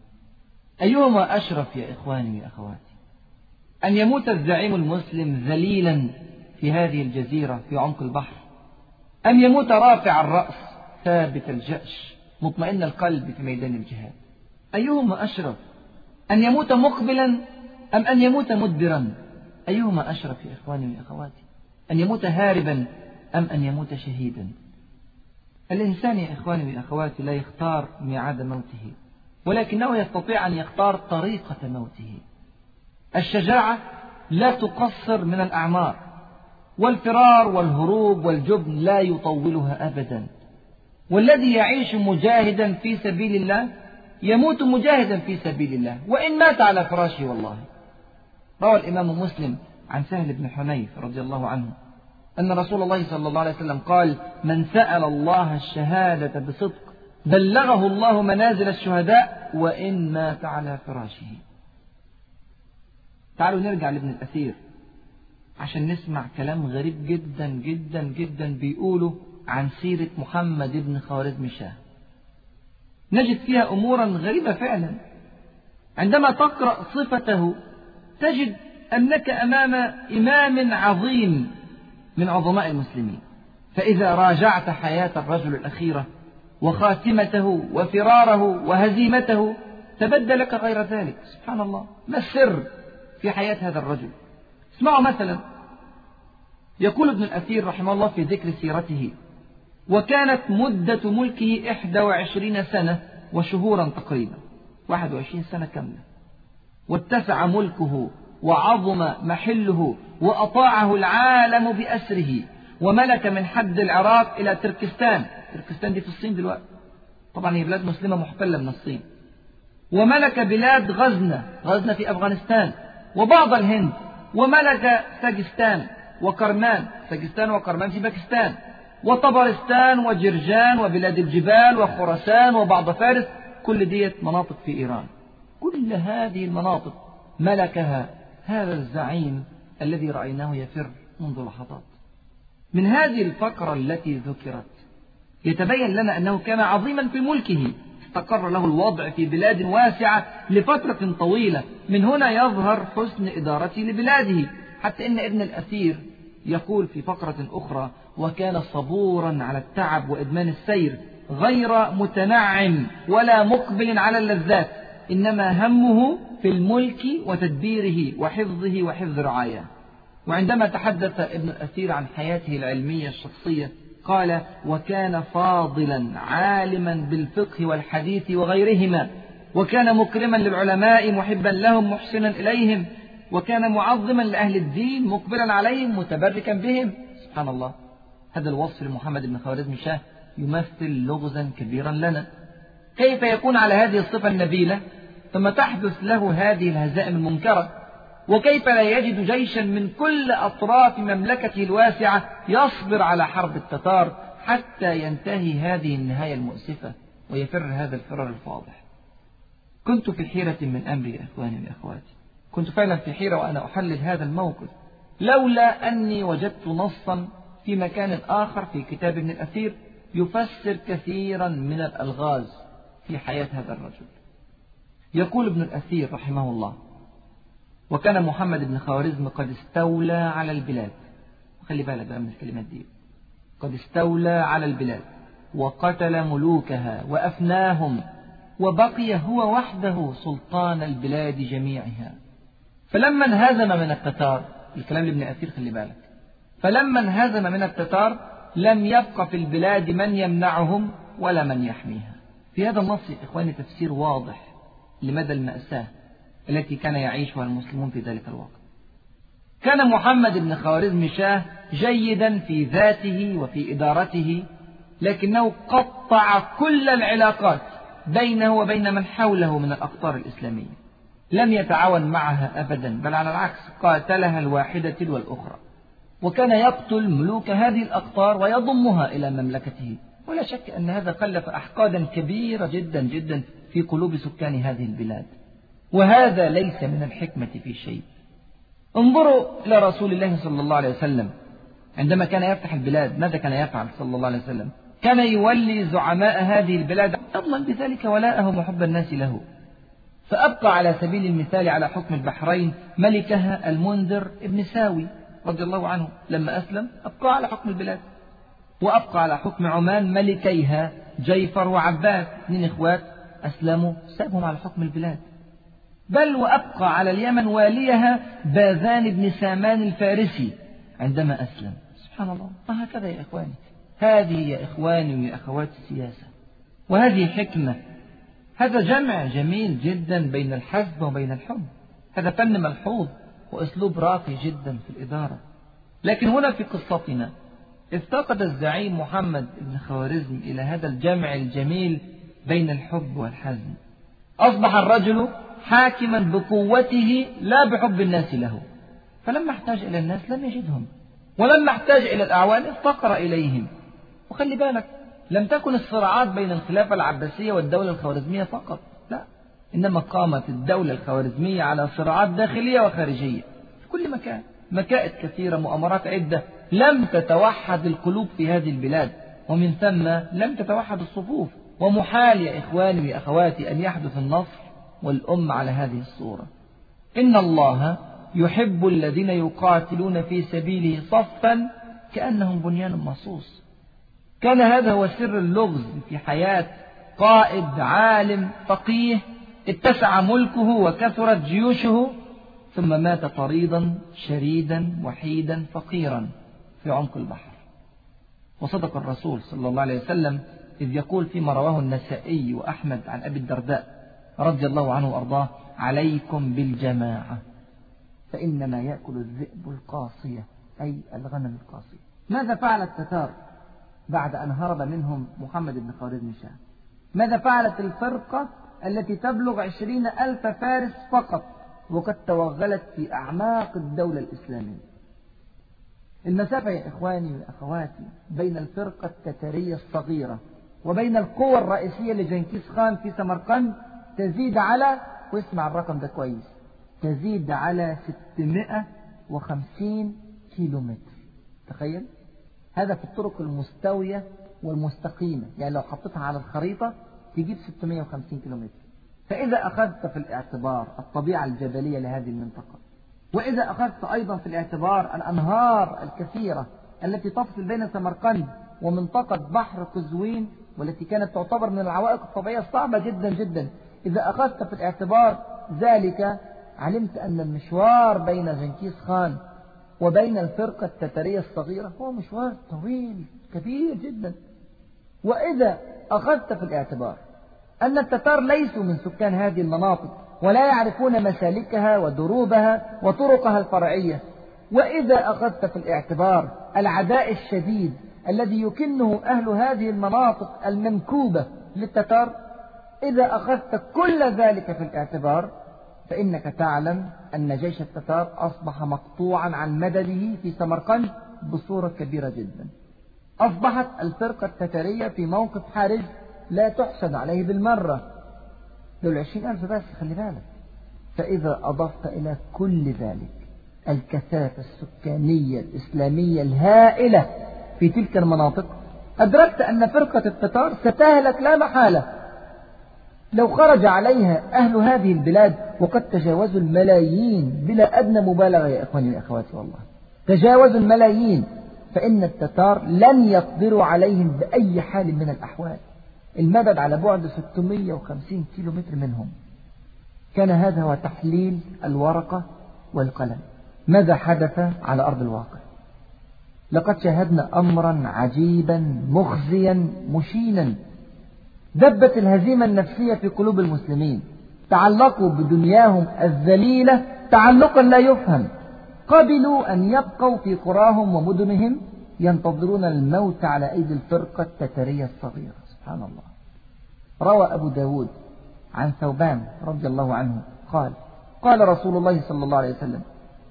أيهما أشرف يا إخواني وأخواتي، أن يموت الزعيم المسلم ذليلا في هذه الجزيرة في عمق البحر، أم يموت رافع الرأس ثابت الجأش مطمئن القلب في ميدان الجهاد؟ أيهما أشرف، أن يموت مقبلا أم أن يموت مدبرا؟ أيهما أشرف يا إخواني وأخواتي، أن يموت هاربا أم أن يموت شهيدا؟ الإنسان يا إخواني وأخواتي لا يختار ميعاد موته، ولكنه يستطيع أن يختار طريقة موته. الشجاعة لا تقصر من الأعمار، والفرار والهروب والجبن لا يطولها أبدا. والذي يعيش مجاهدا في سبيل الله يموت مجاهدا في سبيل الله، وإن مات على فراشه. والله روى الإمام مسلم عن سهل بن حنيف رضي الله عنه أن رسول الله صلى الله عليه وسلم قال: من سأل الله الشهادة بصدق بلغه الله منازل الشهداء وإن مات على فراشه. تعالوا نرجع لابن الأثير عشان نسمع كلام غريب جدا جدا جدا بيقوله عن سيرة محمد بن خوارزمشاه. نجد فيها أمورا غريبة فعلا. عندما تقرأ صفته تجد أنك أمام إمام عظيم من عظماء المسلمين. فإذا راجعت حياة الرجل الأخيرة وخاتمته وفراره وهزيمته تبدل لك غير ذلك. سبحان الله، ما السر في حياة هذا الرجل؟ اسمعوا مثلا، يقول ابن الأثير رحمه الله في ذكر سيرته: وكانت مدة ملكه 21 سنة وشهورا تقريبا، 21 سنة كاملة، واتسع ملكه وعظم محله وأطاعه العالم بأسره، وملك من حد العراق إلى تركستان. تركستان دي في الصين دلوقتي، طبعا هي بلاد مسلمة محتلة من الصين. وملك بلاد غزنة في أفغانستان وبعض الهند، وملك ساجستان وكرمان، ساجستان وكرمان في باكستان، وطبرستان وجرجان وبلاد الجبال وخراسان وبعض فارس، كل ديت مناطق في إيران. كل هذه المناطق ملكها هذا الزعيم الذي رأيناه يفر منذ لحظات. من هذه الفقرة التي ذكرت يتبين لنا أنه كان عظيما في ملكه، استقر له الوضع في بلاد واسعة لفترة طويلة. من هنا يظهر حسن إدارته لبلاده، حتى إن ابن الأثير يقول في فقرة أخرى: وكان صبورا على التعب وإدمان السير، غير متنعم ولا مقبل على اللذات، إنما همه في الملك وتدبيره وحفظه وحفظ رعاياه. وعندما تحدث ابن الأثير عن حياته العلمية الشخصية قال: وكان فاضلا عالما بالفقه والحديث وغيرهما، وكان مكرما للعلماء محبا لهم محسنا إليهم، وكان معظما لأهل الدين مقبلا عليهم متبركا بهم. سبحان الله، هذا الوصف لمحمد بن خوارزمشاه يمثل لغزا كبيرا لنا. كيف يكون على هذه الصفة النبيلة ثم تحدث له هذه الهزائم المنكرة؟ وكيف لا يجد جيشا من كل أطراف مملكته الواسعة يصبر على حرب التتار حتى ينتهي هذه النهاية المؤسفة ويفر هذا الفرار الفاضح؟ كنت في حيرة من أمري يا إخواني وأخواتي، كنت فعلا في حيرة وأنا أحلل هذا الموقف، لولا أني وجدت نصا في مكان آخر في كتاب ابن الأثير يفسر كثيرا من الألغاز في حياة هذا الرجل. يقول ابن الأثير رحمه الله: وكان محمد بن خوارزم قد استولى على البلاد. خلي بالك بقى من الكلمات دي، قد استولى على البلاد وقتل ملوكها وأفناهم، وبقي هو وحده سلطان البلاد جميعها. فلما انهزم من التتار، الكلام لابن أثير خلي بالك، فلما انهزم من التتار لم يبق في البلاد من يمنعهم ولا من يحميها. في هذا النص إخواني تفسير واضح لمدى المأساة التي كان يعيشها المسلمون في ذلك الوقت. كان محمد بن خوارزمشاه جيدا في ذاته وفي إدارته، لكنه قطع كل العلاقات بينه وبين من حوله من الأقطار الإسلامية، لم يتعاون معها أبدا، بل على العكس قاتلها الواحدة تلو الأخرى، وكان يقتل ملوك هذه الأقطار ويضمها إلى مملكته. ولا شك أن هذا خلف أحقادا كبيرة جدا جدا في قلوب سكان هذه البلاد، وهذا ليس من الحكمة في شيء. انظروا إلى رسول الله صلى الله عليه وسلم عندما كان يفتح البلاد، ماذا كان يفعل صلى الله عليه وسلم؟ كان يولي زعماء هذه البلاد يضمن بذلك ولاءهم وحب الناس له. فأبقى على سبيل المثال على حكم البحرين ملكها المنذر ابن ساوي رضي الله عنه، لما أسلم أبقى على حكم البلاد. وأبقى على حكم عمان ملكيها جيفر وعباس، اثنين إخوات أسلموا سابهم على حكم البلاد. بل وأبقى على اليمن واليها باذان بن سامان الفارسي عندما أسلم. سبحان الله. وهكذا يا إخواني، هذه يا إخواني ويا أخواتي السياسة، وهذه حكمة. هذا جمع جميل جدا بين الحزم وبين الحب، هذا فن ملحوظ وأسلوب راقي جدا في الإدارة. لكن هنا في قصتنا افتقد الزعيم محمد بن خوارزم إلى هذا الجمع الجميل بين الحب والحزم. أصبح الرجل حاكما بقوته لا بحب الناس له، فلما احتاج إلى الناس لم يجدهم، ولما احتاج إلى الأعوان افتقر إليهم. وخلي بالك، لم تكن الصراعات بين الخلافة العباسية والدولة الخوارزمية فقط، لا، إنما قامت الدولة الخوارزمية على صراعات داخلية وخارجية في كل مكان، مكائد كثيرة، مؤامرات عدة، لم تتوحد القلوب في هذه البلاد، ومن ثم لم تتوحد الصفوف. ومحال يا إخواني وأخواتي أن يحدث النصر والأمة على هذه الصورة. إن الله يحب الذين يقاتلون في سبيله صفا كأنهم بنيان مرصوص. كان هذا هو سر اللغز في حياة قائد عالم فقيه اتسع ملكه وكثرت جيوشه، ثم مات طريدا شريدا وحيدا فقيرا في عمق البحر. وصدق الرسول صلى الله عليه وسلم إذ يقول فيما رواه النسائي وأحمد عن أبي الدرداء رضي الله عنه وأرضاه: عليكم بالجماعة فإنما يأكل الذئب القاصية، أي الغنم القاصية. ماذا فعل التتار بعد أن هرب منهم محمد بن خوارزمشاه؟ ماذا فعلت الفرقة التي تبلغ 20,000 فارس فقط وقد توغلت في أعماق الدولة الإسلامية؟ المسافة يا إخواني وأخواتي بين الفرقة التتارية الصغيرة وبين القوة الرئيسية لجنكيز خان في سمرقند تزيد على، واسمع الرقم ده كويس، تزيد على 650 كيلومتر. تخيل، هذا في الطرق المستوية والمستقيمة، يعني لو حطيتها على الخريطة تجيب 650 كيلومتر. فإذا أخذت في الاعتبار الطبيعة الجبلية لهذه المنطقة، وإذا أخذت أيضا في الاعتبار الأنهار الكثيرة التي تفصل بين سمرقند ومنطقة بحر قزوين والتي كانت تعتبر من العوائق الطبيعية الصعبة جدا جدا، إذا أخذت في الاعتبار ذلك علمت أن المشوار بين جنكيز خان وبين الفرقة التتارية الصغيرة هو مشوار طويل كبير جدا. وإذا أخذت في الاعتبار أن التتار ليسوا من سكان هذه المناطق ولا يعرفون مسالكها ودروبها وطرقها الفرعية، وإذا أخذت في الاعتبار العداء الشديد الذي يكنه أهل هذه المناطق المنكوبة للتتار، إذا أخذت كل ذلك في الاعتبار فإنك تعلم أن جيش التتار أصبح مقطوعا عن مدده في سمرقند بصورة كبيرة جدا. أصبحت الفرقة التتارية في موقف حرج لا تحسد عليه بالمرة، دول 20,000 بس، خلي بالك. فإذا أضفت إلى كل ذلك الكثافة السكانية الإسلامية الهائلة في تلك المناطق، أدركت أن فرقة التتار ستهلك لا محالة لو خرج عليها أهل هذه البلاد، وقد تجاوزوا الملايين بلا أدنى مبالغة يا إخواني وأخواتي، والله تجاوزوا الملايين، فإن التتار لن يقدروا عليهم بأي حال من الأحوال. المدد على بعد 650 كيلو متر منهم. كان هذا هو تحليل الورقة والقلم. ماذا حدث على أرض الواقع؟ لقد شاهدنا أمرا عجيبا مخزيا مشينا. دبت الهزيمة النفسية في قلوب المسلمين، تعلقوا بدنياهم الذليلة تعلقا لا يفهم، قبلوا أن يبقوا في قراهم ومدنهم ينتظرون الموت على أيدي الفرقة التترية الصغيرة. سبحان الله. روى أبو داود عن ثوبان رضي الله عنه قال: قال رسول الله صلى الله عليه وسلم: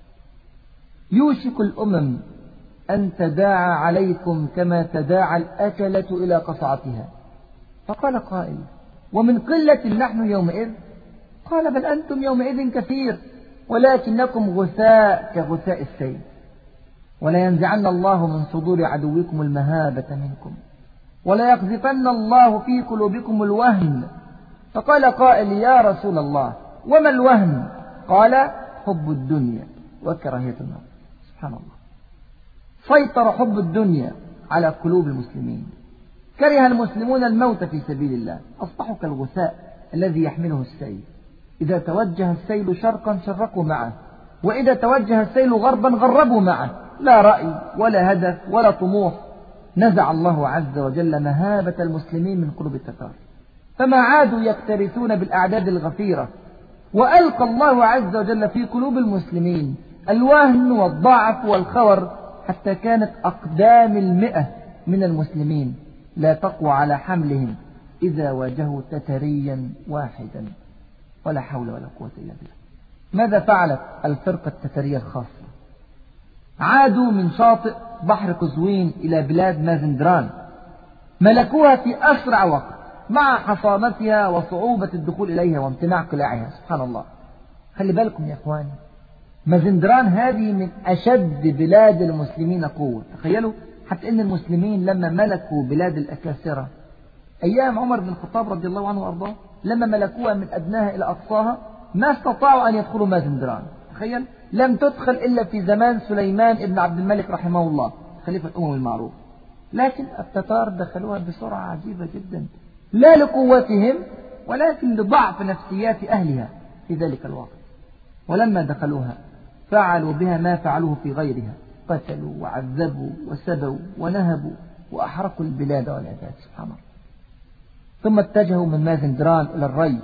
يوشك الأمم أن تداعى عليكم كما تداعى الأكلة إلى قصعتها. فقال قائل: ومن قلة نحن يومئذ؟ قال: بل أنتم يومئذ كثير، ولكنكم غثاء كغثاء السيل، ولا ينزعن الله من صدور عدوكم المهابة منكم، ولا يقذفن الله في قلوبكم الوهن. فقال قائل: يا رسول الله وما الوهن؟ قال: حب الدنيا وكراهية الموت. سبحان الله. سيطر حب الدنيا على قلوب المسلمين، كره المسلمون الموت في سبيل الله، أصبحوا كالغثاء الذي يحمله السيل، إذا توجه السيل شرقا شرقوا معه، وإذا توجه السيل غربا غربوا معه، لا رأي ولا هدف ولا طموح. نزع الله عز وجل مهابة المسلمين من قلوب التتار، فما عادوا يكترثون بالأعداد الغفيرة، وألقى الله عز وجل في قلوب المسلمين الوهن والضعف والخور، حتى كانت أقدام 100 من المسلمين لا تقوى على حملهم إذا واجهوا تتريا واحدا، ولا حول ولا قوة إلا بالله. ماذا فعلت الفرقة التترية الخاصة؟ عادوا من شاطئ بحر قزوين إلى بلاد مازندران، ملكوها في أسرع وقت مع حصانتها وصعوبة الدخول إليها وامتناع قلاعها. سبحان الله. خلي بالكم يا إخواني، مازندران هذه من أشد بلاد المسلمين قوة. تخيلوا حتى أن المسلمين لما ملكوا بلاد الأكاسرة أيام عمر بن الخطاب رضي الله عنه وأرضاه، لما ملكوها من أدناها إلى أقصاها ما استطاعوا أن يدخلوا مازندران. تخيل، لم تدخل إلا في زمان سليمان بن عبد الملك رحمه الله خليفة الأمم المعروف، لكن التتار دخلوها بسرعة عجيبة جدا، لا لقوتهم ولكن لضعف نفسيات أهلها في ذلك الوقت. ولما دخلوها فعلوا بها ما فعلوه في غيرها، قتلوا وعذبوا وسبوا ونهبوا وأحرقوا البلاد والعباد. سبحان الله. ثم اتجهوا من مازندران إلى الري،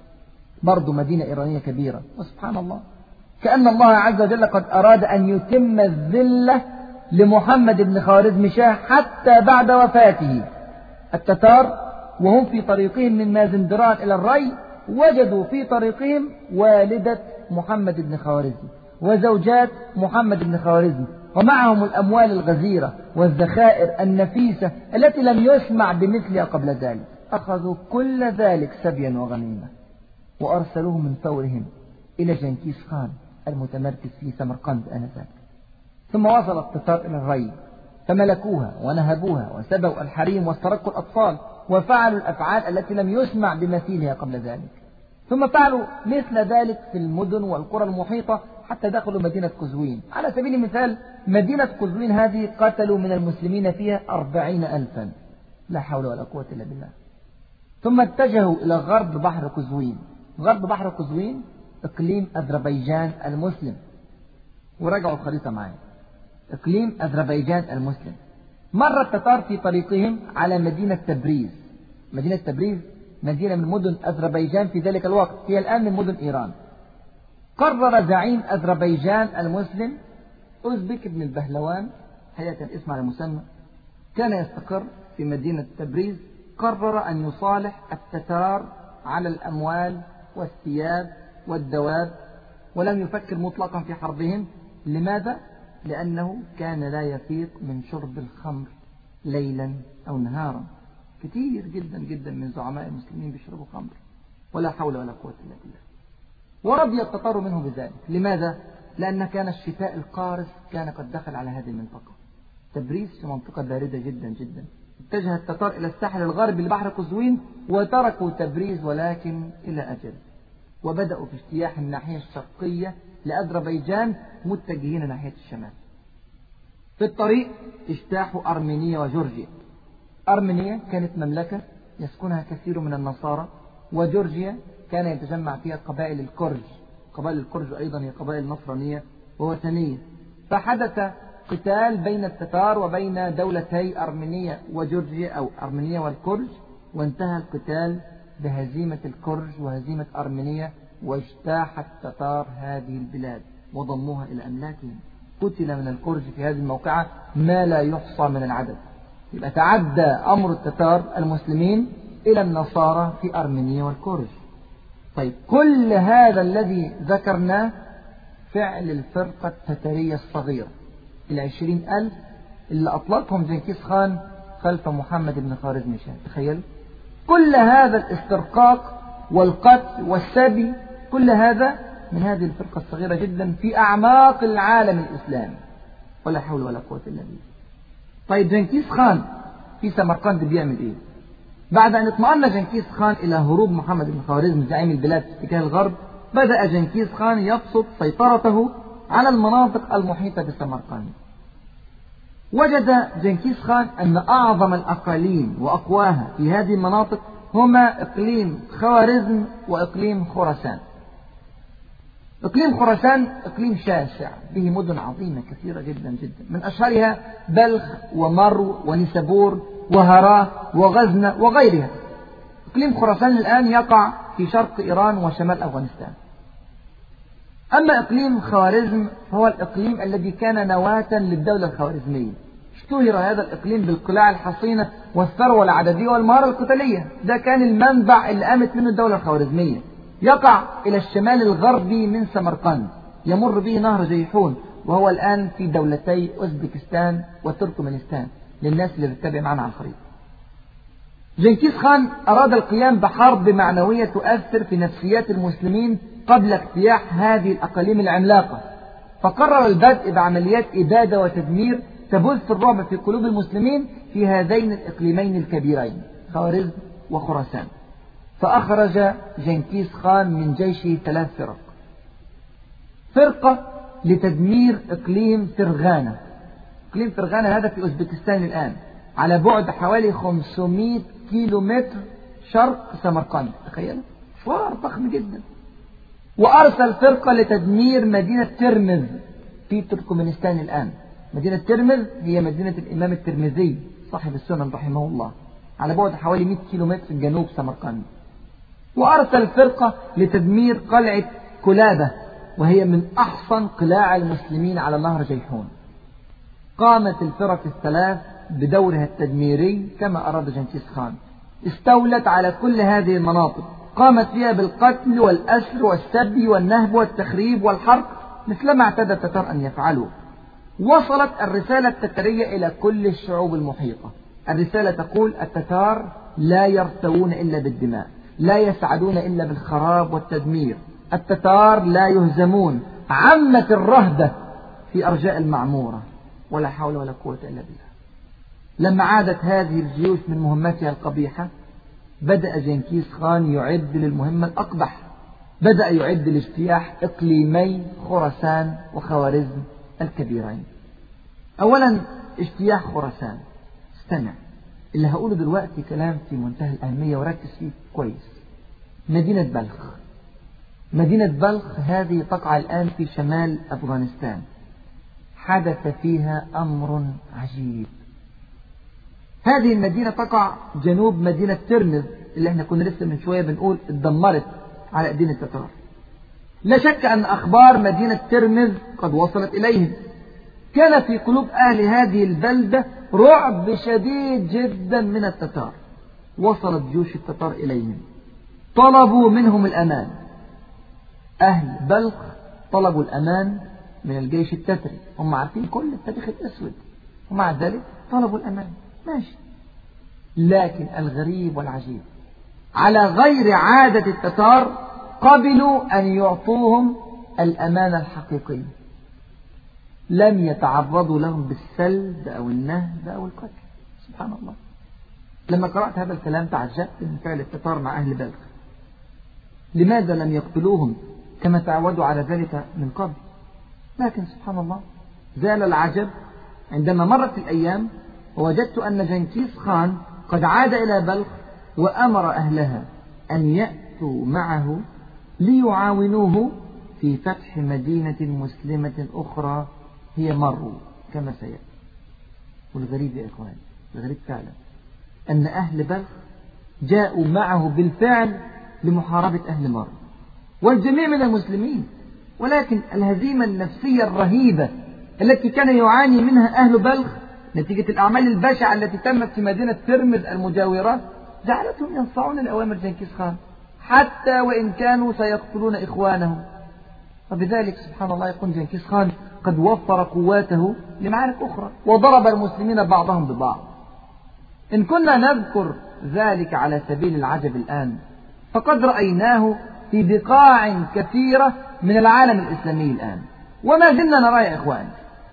برضو مدينة إيرانية كبيرة. وسبحان الله، كأن الله عز وجل قد أراد أن يتم الذلة لمحمد بن خوارزمشاه حتى بعد وفاته. التتار وهم في طريقهم من مازندران إلى الري وجدوا في طريقهم والدة محمد بن خوارزم وزوجات محمد بن خوارزم، ومعهم الأموال الغزيرة والذخائر النفيسة التي لم يسمع بمثلها قبل ذلك. أخذوا كل ذلك سبيا وغنيمة وأرسلوه من فورهم إلى جنكيز خان المتمركز في سمرقند آنذاك. ثم وصل التتار إلى الري فملكوها ونهبوها وسبوا الحريم واسترقوا الأطفال وفعلوا الأفعال التي لم يسمع بمثيلها قبل ذلك. ثم فعلوا مثل ذلك في المدن والقرى المحيطة حتى دخلوا مدينة قزوين. على سبيل المثال مدينة قزوين هذه قتلوا من المسلمين فيها 40,000، لا حول ولا قوة إلا بالله. ثم اتجهوا إلى غرب بحر قزوين. غرب بحر قزوين إقليم أذربيجان المسلم، ورجعوا الخريطة معي، إقليم أذربيجان المسلم. مر التتار في طريقهم على مدينة تبريز. مدينة تبريز مدينة من مدن أذربيجان في ذلك الوقت، هي الآن من مدن إيران. قرر زعيم أذربيجان المسلم أوزبك بن البهلوان، حقيقة الاسم على مسمى، كان يستقر في مدينة تبريز. قرر أن يصالح التتار على الأموال والثياب والدواب، ولم يفكر مطلقا في حربهم. لماذا؟ لأنه كان لا يفيق من شرب الخمر ليلا أو نهارا. كثير جدا جدا من زعماء المسلمين بيشربوا خمر، ولا حول ولا قوة إلا بالله. ورضي التتار منه بذلك. لماذا؟ لأن كان الشتاء القارس كان قد دخل على هذه المنطقة. تبريز في منطقة باردة جدا جدا. اتجه التتار إلى الساحل الغربي لبحر قزوين وتركوا تبريز ولكن إلى أجل، وبدأوا في اجتياح الناحية الشرقية لأذربيجان متجهين ناحية الشمال. في الطريق اجتاحوا أرمينيا وجورجيا. أرمينيا كانت مملكة يسكنها كثير من النصارى، وجورجيا كان يتجمع فيها قبائل الكرج. قبائل الكرج أيضا هي قبائل نصرانية ووثنية. فحدث قتال بين التتار وبين دولتي أرمينيا وجورجيا أو أرمينيا والكرج، وانتهى القتال بهزيمة الكرج وهزيمة أرمينيا، واجتاح التتار هذه البلاد وضموها إلى أملاكهم. قتل من الكرج في هذه الموقعة ما لا يحصى من العدد. يبقى تعدى أمر التتار المسلمين إلى النصارى في أرمينيا والكرج. طيب، كل هذا الذي ذكرناه فعل الفرقة التتارية الصغيرة 20,000 اللي أطلقهم جنكيز خان خلف محمد بن خوارزمشاه. تخيل كل هذا الاسترقاق والقتل والسبي، كل هذا من هذه الفرقة الصغيرة جدا في أعماق العالم الإسلامي. ولا حول ولا قوة إلا بالله. طيب، جنكيز خان في سمرقند بيعمل إيه؟ بعد أن اطمأن جنكيز خان إلى هروب محمد بن خوارزم زعيم البلاد في اتجاه الغرب، بدأ جنكيز خان يبسط سيطرته على المناطق المحيطة بسمرقند. وجد جنكيز خان أن أعظم الأقاليم وأقواها في هذه المناطق هما إقليم خوارزم وإقليم خراسان. إقليم خراسان إقليم شاسع به مدن عظيمة كثيرة جدا جدا، من أشهرها بلخ ومرو ونسابور وهراه وغزنة وغيرها. إقليم خراسان الآن يقع في شرق إيران وشمال أفغانستان. أما إقليم خوارزم فهو الإقليم الذي كان نواة للدولة الخوارزمية. اشتهر هذا الإقليم بالقلاع الحصينة والثروة العددية والمهارة القتالية. ده كان المنبع اللي قامت منه الدولة الخوارزمية. يقع إلى الشمال الغربي من سمرقند، يمر به نهر جيحون، وهو الآن في دولتي أوزبكستان وتركمانستان للناس اللي بتتابع معنا على الخريطة. جنكيز خان أراد القيام بحرب معنوية تؤثر في نفسيات المسلمين قبل اجتياح هذه الأقاليم العملاقة، فقرر البدء بعمليات إبادة وتدمير تبث الرعب في قلوب المسلمين في هذين الإقليمين الكبيرين خوارزم وخراسان. فأخرج جنكيز خان من جيشه 3 فرق. فرقة لتدمير إقليم فرغانة. إقليم فرغانة هذا في أوزبكستان الآن، على بعد حوالي 500 كيلومتر شرق سمرقند. تخيل، مشوار ضخم جدا. وأرسل فرقة لتدمير مدينة ترمذ في تركمانستان الآن. مدينة ترمذ هي مدينة الإمام الترمذي صاحب السنن رحمه الله، على بعد حوالي 100 كيلومتر جنوب سمرقند. وأرسل فرقة لتدمير قلعة كلابة، وهي من أحصن قلاع المسلمين على نهر جيحون. قامت الفرق الثلاث بدورها التدميري كما أراد جنكيز خان. استولت على كل هذه المناطق، قامت فيها بالقتل والأسر والسبي والنهب والتخريب والحرق مثلما اعتاد التتار أن يفعلوا. وصلت الرسالة التتارية إلى كل الشعوب المحيطة. الرسالة تقول: التتار لا يرتوون إلا بالدماء، لا يسعدون إلا بالخراب والتدمير، التتار لا يهزمون. عمت الرهبة في أرجاء المعمورة، ولا حول ولا قوة إلا بالله. لما عادت هذه الجيوش من مهمتها القبيحة، بدأ جنكيز خان يعد للمهمة الأقبح. بدأ يعد لاجتياح إقليمي خراسان وخوارزم الكبيرين. أولا اجتياح خراسان. استمع، اللي هقوله دلوقتي كلام في منتهى الأهمية وركز فيه كويس. مدينة بلخ. مدينة بلخ هذه تقع الآن في شمال أفغانستان. حدث فيها أمر عجيب. هذه المدينة تقع جنوب مدينة ترمذ اللي احنا كنا لسه من شوية بنقول اتدمرت على أيدين التتار. لا شك أن أخبار مدينة ترمذ قد وصلت إليهم. كان في قلوب أهل هذه البلدة رعب شديد جدا من التتار. وصلت جيوش التتار إليهم، طلبوا منهم الأمان. أهل بلخ طلبوا الأمان من الجيش التتري، هم عارفين كل التاريخ الأسود، ومع ذلك طلبوا الأمان. ماشي. لكن الغريب والعجيب، على غير عادة التتار قبلوا أن يعطوهم الأمان الحقيقي. لم يتعرضوا لهم بالسلب أو النهب أو القتل. سبحان الله. لما قرأت هذا الكلام تعجبت من فعل التتار مع أهل بلخ. لماذا لم يقتلوهم كما تعودوا على ذلك من قبل؟ لكن سبحان الله، زال العجب عندما مرت الأيام ووجدت أن جنكيز خان قد عاد إلى بلخ وأمر أهلها أن يأتوا معه ليعاونوه في فتح مدينة مسلمة أخرى هي مرو كما سيأتي. والغريب يا إخواني، الغريب فعلا أن أهل بلخ جاءوا معه بالفعل لمحاربة أهل مرو والجميع من المسلمين، ولكن الهزيمة النفسية الرهيبة التي كان يعاني منها أهل بلخ نتيجة الأعمال البشعة التي تمت في مدينة ترمذ المجاورة جعلتهم ينصعون الأوامر جنكيز خان حتى وإن كانوا سيقتلون إخوانهم. وبذلك سبحان الله يكون جنكيز خان قد وفر قواته لمعارك أخرى وضرب المسلمين بعضهم ببعض. إن كنا نذكر ذلك على سبيل العجب الآن فقد رأيناه في بقاع كثيرة من العالم الإسلامي الآن وما زلنا نراه يا إخوان.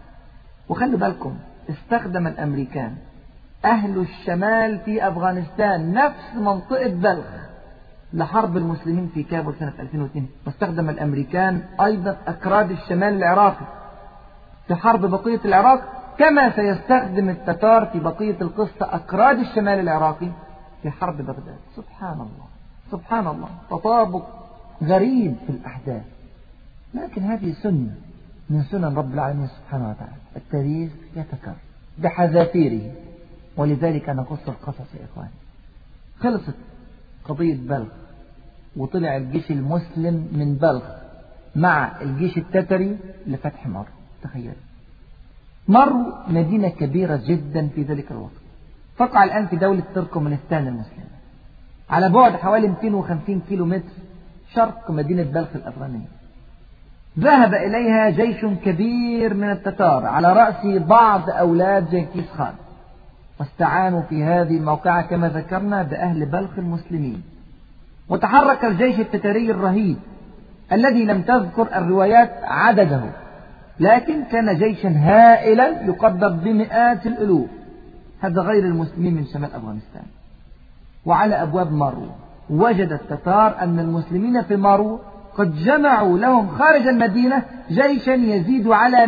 وخلوا بالكم، استخدم الأمريكان أهل الشمال في أفغانستان نفس منطقة بلخ لحرب المسلمين في كابول سنة 2002، واستخدم الأمريكان أيضا أكراد الشمال العراقي في حرب بقية العراق، كما سيستخدم التتار في بقية القصة أكراد الشمال العراقي في حرب بغداد. سبحان الله سبحان الله، تطابق غريب في الأحداث، لكن هذه سنة من سنن رب العالمين سبحانه وتعالى. التاريخ يتكرر بحذافيره، ولذلك نقص القصص يا إخواني. خلصت قضية بلخ وطلع الجيش المسلم من بلخ مع الجيش التتري لفتح مرو. تخيل، مرو مدينة كبيرة جدا في ذلك الوقت، تقع الآن في دولة تركمانستان المسلمة على بعد حوالي 250 كيلو متر شرق مدينة بلخ الأفغانية. ذهب إليها جيش كبير من التتار على رأس بعض أولاد جنكيز خان، واستعانوا في هذه الموقعة كما ذكرنا بأهل بلخ المسلمين. وتحرك الجيش التتري الرهيب الذي لم تذكر الروايات عدده، لكن كان جيشا هائلا يقدر بمئات الألوف، هذا غير المسلمين من شمال أفغانستان. وعلى أبواب مرو وجد التتار أن المسلمين في مرو قد جمعوا لهم خارج المدينة جيشا يزيد على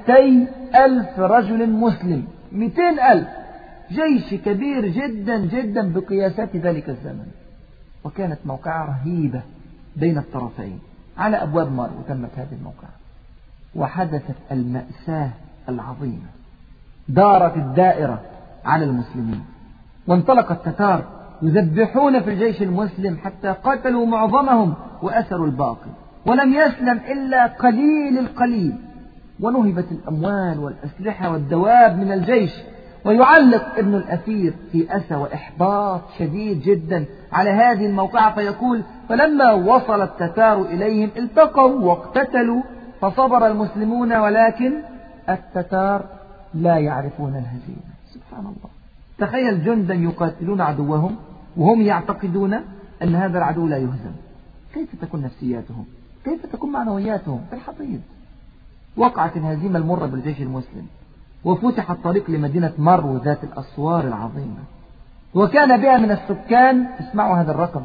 200,000 رجل مسلم. 200,000، جيش كبير جدا جدا بقياسات ذلك الزمن. وكانت موقعة رهيبة بين الطرفين على أبواب مرو. تمت هذه الموقعة وحدثت المأساة العظيمة، دارت الدائرة على المسلمين، وانطلق التتار يذبحون في الجيش المسلم حتى قتلوا معظمهم وأسروا الباقي، ولم يسلم إلا قليل القليل، ونهبت الأموال والأسلحة والدواب من الجيش. ويعلق ابن الأثير في أسى وإحباط شديد جدا على هذه الموقعة فيقول: فلما وصل التتار إليهم التقوا واقتتلوا فصبر المسلمون، ولكن التتار لا يعرفون الهزيمة. سبحان الله، تخيل جندا يقاتلون عدوهم وهم يعتقدون أن هذا العدو لا يهزم. كيف تكون نفسياتهم؟ كيف تكون معنوياتهم في الحضيض؟ وقعت الهزيمة المرة بالجيش المسلم، وفتح الطريق لمدينة مرو ذات الأسوار العظيمة، وكان بها من السكان، اسمعوا هذا الرقم،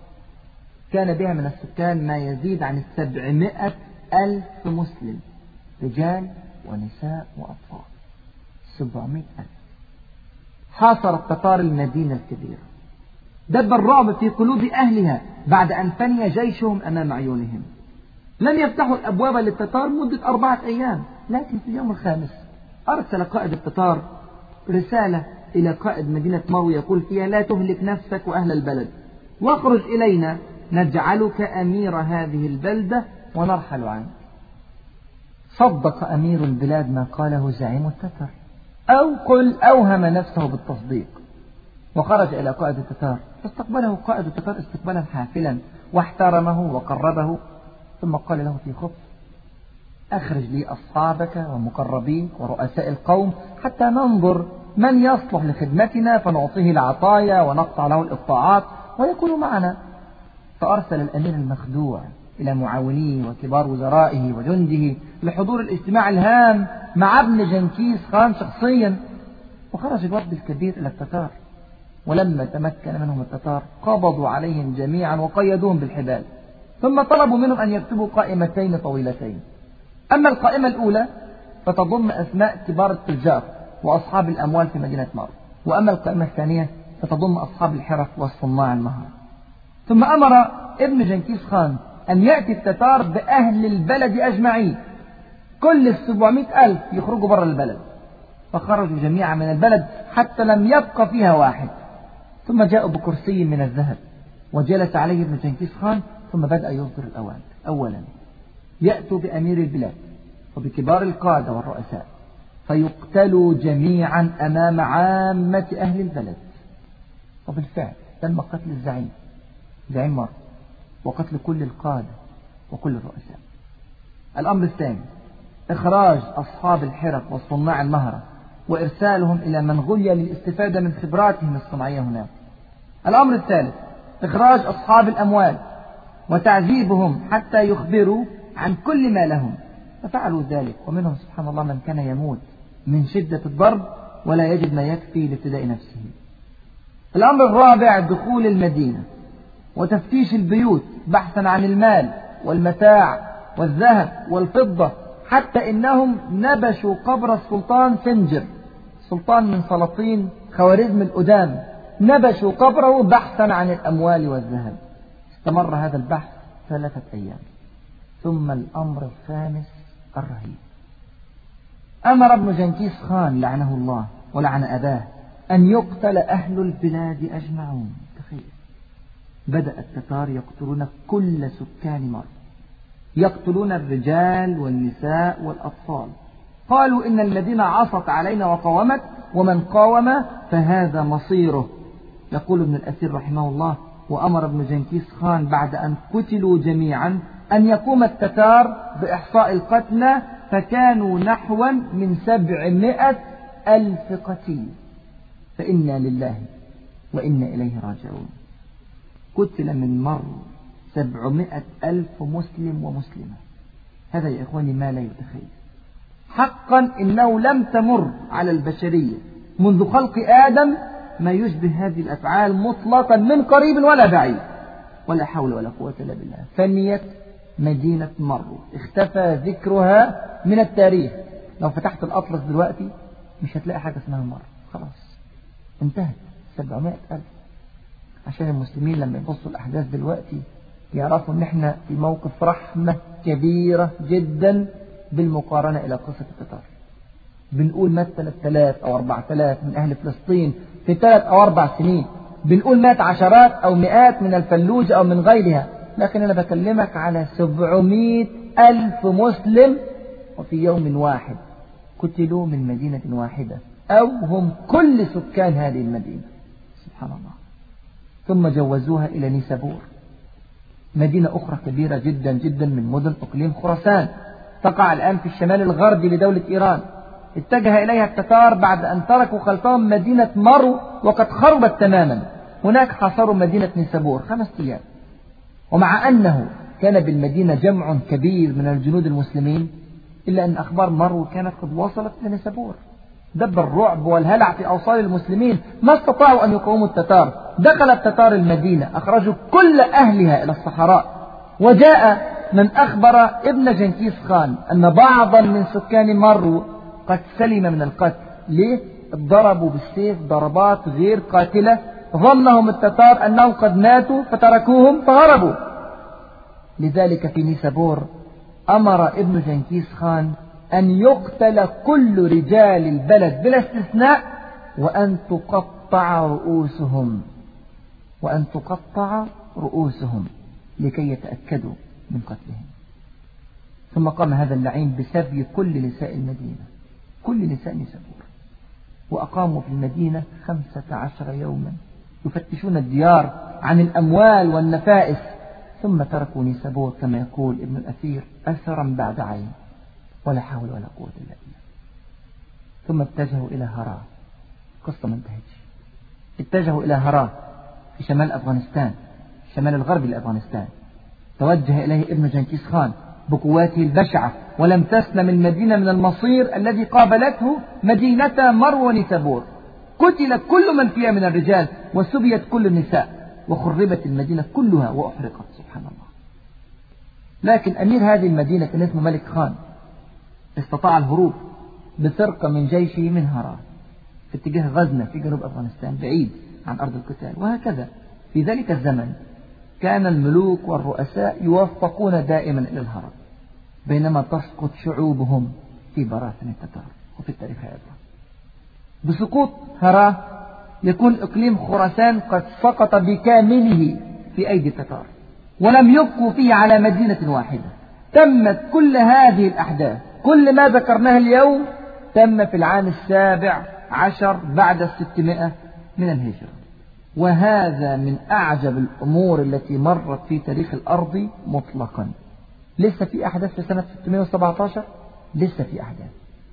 كان بها من السكان ما يزيد عن 700,000 مسلم، رجال ونساء وأطفال. 700,000. حاصر التتار المدينة الكبيرة، دب الرعب في قلوب أهلها بعد أن فني جيشهم أمام عيونهم. لم يفتحوا الأبواب للتتار مدة 4 أيام، لكن في اليوم الخامس أرسل قائد التتار رسالة إلى قائد مدينة مرو يقول فيها: لا تهلك نفسك وأهل البلد، واخرج إلينا نجعلك أمير هذه البلدة ونرحل عنك. صدق أمير البلاد ما قاله زعيم التتار، أو قل أوهم نفسه بالتصديق، وخرج إلى قائد التتار، فاستقبله قائد التتار استقبالا حافلا واحترمه وقربه، ثم قال له في خبز: أخرج لي أصحابك ومقربيك ورؤساء القوم حتى ننظر من يصلح لخدمتنا فنعطيه العطايا ونقطع له الإقطاعات ويكون معنا. فأرسل الأمير المخدوع إلى معاونيه وكبار وزرائه وجنده لحضور الاجتماع الهام مع ابن جنكيز خان شخصيا. وخرج الوفد الكبير إلى التتار، ولما تمكن منهم التتار قبضوا عليهم جميعا وقيدوهم بالحبال، ثم طلبوا منهم أن يكتبوا قائمتين طويلتين. أما القائمة الأولى فتضم أسماء كبار التجار وأصحاب الأموال في مدينة مرو، وأما القائمة الثانية فتضم أصحاب الحرف والصناع المهر. ثم أمر ابن جنكيز خان أن يأتي التتار بأهل البلد أجمعين، كل 700,000 يخرجوا برا البلد، فخرجوا جميعا من البلد حتى لم يبق فيها واحد. ثم جاءوا بكرسي من الذهب وجلس عليه ابن جنكيز خان، ثم بدأ يصدر الأوامر. أولا يأتوا بأمير البلاد وبكبار القادة والرؤساء فيقتلوا جميعا أمام عامة أهل البلد. وبالفعل تم قتل الزعيم زعيم مر، وقتل كل القادة وكل الرؤساء. الأمر الثاني إخراج أصحاب الحرف والصناع المهرة وإرسالهم إلى منغوليا للاستفادة من خبراتهم الصناعية هناك. الأمر الثالث إخراج أصحاب الأموال وتعذيبهم حتى يخبروا عن كل ما لهم، ففعلوا ذلك، ومنهم سبحان الله من كان يموت من شدة الضرب ولا يجد ما يكفي لابتداء نفسه. الأمر الرابع دخول المدينة وتفتيش البيوت بحثا عن المال والمتاع والذهب والفضة، حتى إنهم نبشوا قبر السلطان سنجر، سلطان من سلاطين خوارزم القدام، نبشوا قبره بحثا عن الأموال والذهب. استمر هذا البحث 3 أيام. ثم الأمر الخامس الرهيب، أمر ابن جنكيز خان لعنه الله ولعن أباه أن يقتل أهل البلاد أجمعون. تخيل، بدأ التتار يقتلون كل سكان مر، يقتلون الرجال والنساء والأطفال. قالوا إن الذين عصت علينا وقاومت، ومن قاوم فهذا مصيره. يقول ابن الأثير رحمه الله: وأمر ابن جنكيز خان بعد أن قتلوا جميعا أن يقوم التتار بإحصاء القتلى، فكانوا نحوا من 700,000 قتيل. فإنا لله وإنا إليه راجعون. قتل من مر 700,000 مسلم ومسلمة. هذا يا إخواني ما لا يتخيل. حقا إنه لم تمر على البشرية منذ خلق آدم ما يشبه هذه الأفعال مطلقا من قريب ولا بعيد، ولا حول ولا قوة إلا بالله. فنيت مدينة مرو، اختفى ذكرها من التاريخ. لو فتحت الأطلس دلوقتي مش هتلاقي حاجة اسمها مرو، خلاص انتهت. 700,000. عشان المسلمين لما يبصوا الأحداث دلوقتي يعرفوا ان احنا في موقف رحمة كبيرة جدا بالمقارنة إلى قصة التتار. بنقول مات 3,000 أو 4,000 من أهل فلسطين في 3 أو 4 سنين، بنقول مات عشرات أو مئات من الفلوج أو من غيرها، لكن أنا بكلمك على 700,000 مسلم وفي يوم واحد قتلوا من مدينة واحدة، أو هم كل سكان هذه المدينة. سبحان الله. ثم جوزوها إلى نيسابور، مدينة أخرى كبيرة جدا جدا من مدن إقليم خراسان، تقع الآن في الشمال الغربي لدولة إيران. اتجه إليها التتار بعد أن تركوا خلفهم مدينة مرو وقد خربت تماما. هناك حاصروا مدينة نيسابور 5 أيام. ومع أنه كان بالمدينة جمع كبير من الجنود المسلمين، إلا أن أخبار مرو كانت قد وصلت لنيسابور. دب الرعب والهلع في أوصال المسلمين، ما استطاعوا أن يقاوموا التتار. دخل التتار المدينة، أخرجوا كل أهلها إلى الصحراء. وجاء من أخبر ابن جنكيز خان أن بعضا من سكان مرو قد سلم من القتل. ليه؟ ضربوا بالسيف ضربات غير قاتلة، ظنهم التتار أنهم قد ماتوا فتركوهم فهربوا. لذلك في نيسابور أمر ابن جنكيز خان أن يقتل كل رجال البلد بلا استثناء، وأن تقطع رؤوسهم لكي يتأكدوا من قتلهم. ثم قام هذا اللعين بسبي كل نساء المدينة، كل نساء نيسابور، وأقاموا في المدينة 15 يوما يفتشون الديار عن الأموال والنفائس. ثم تركوا نيسابور كما يقول ابن الأثير أثرا بعد عين، ولا حول ولا قوة إلا بالله. ثم اتجهوا إلى هراه، قصة ما انتهتش. اتجهوا إلى هراه في شمال أفغانستان، الشمال الغربي لأفغانستان. توجه إليه ابن جنكيز خان بقواته البشعة، ولم تسلم المدينة من المصير الذي قابلته مدينة مرو ونيسابور. قتل كل من فيها من الرجال، وسبيت كل النساء، وخربت المدينة كلها وأحرقت. سبحان الله. لكن أمير هذه المدينة كان اسمه ملك خان، استطاع الهروب بسرقة من جيشه من هراه في اتجاه غزنة في جنوب أفغانستان بعيد، عن أرض القتال. وهكذا في ذلك الزمن كان الملوك والرؤساء يوفقون دائما إلى الهرب، بينما تسقط شعوبهم في براثن التتار. وفي التاريخ أيضا بسقوط هراه يكون إقليم خراسان قد سقط بكامله في أيدي التتار، ولم يبقوا فيه على مدينة واحدة. تمت كل هذه الأحداث، كل ما ذكرناه اليوم تم في العام 17 بعد 600 من الهجرة. وهذا من أعجب الأمور التي مرت في تاريخ الأرض مطلقا. لسه في أحداث في سنة 617، لسه في أحداث،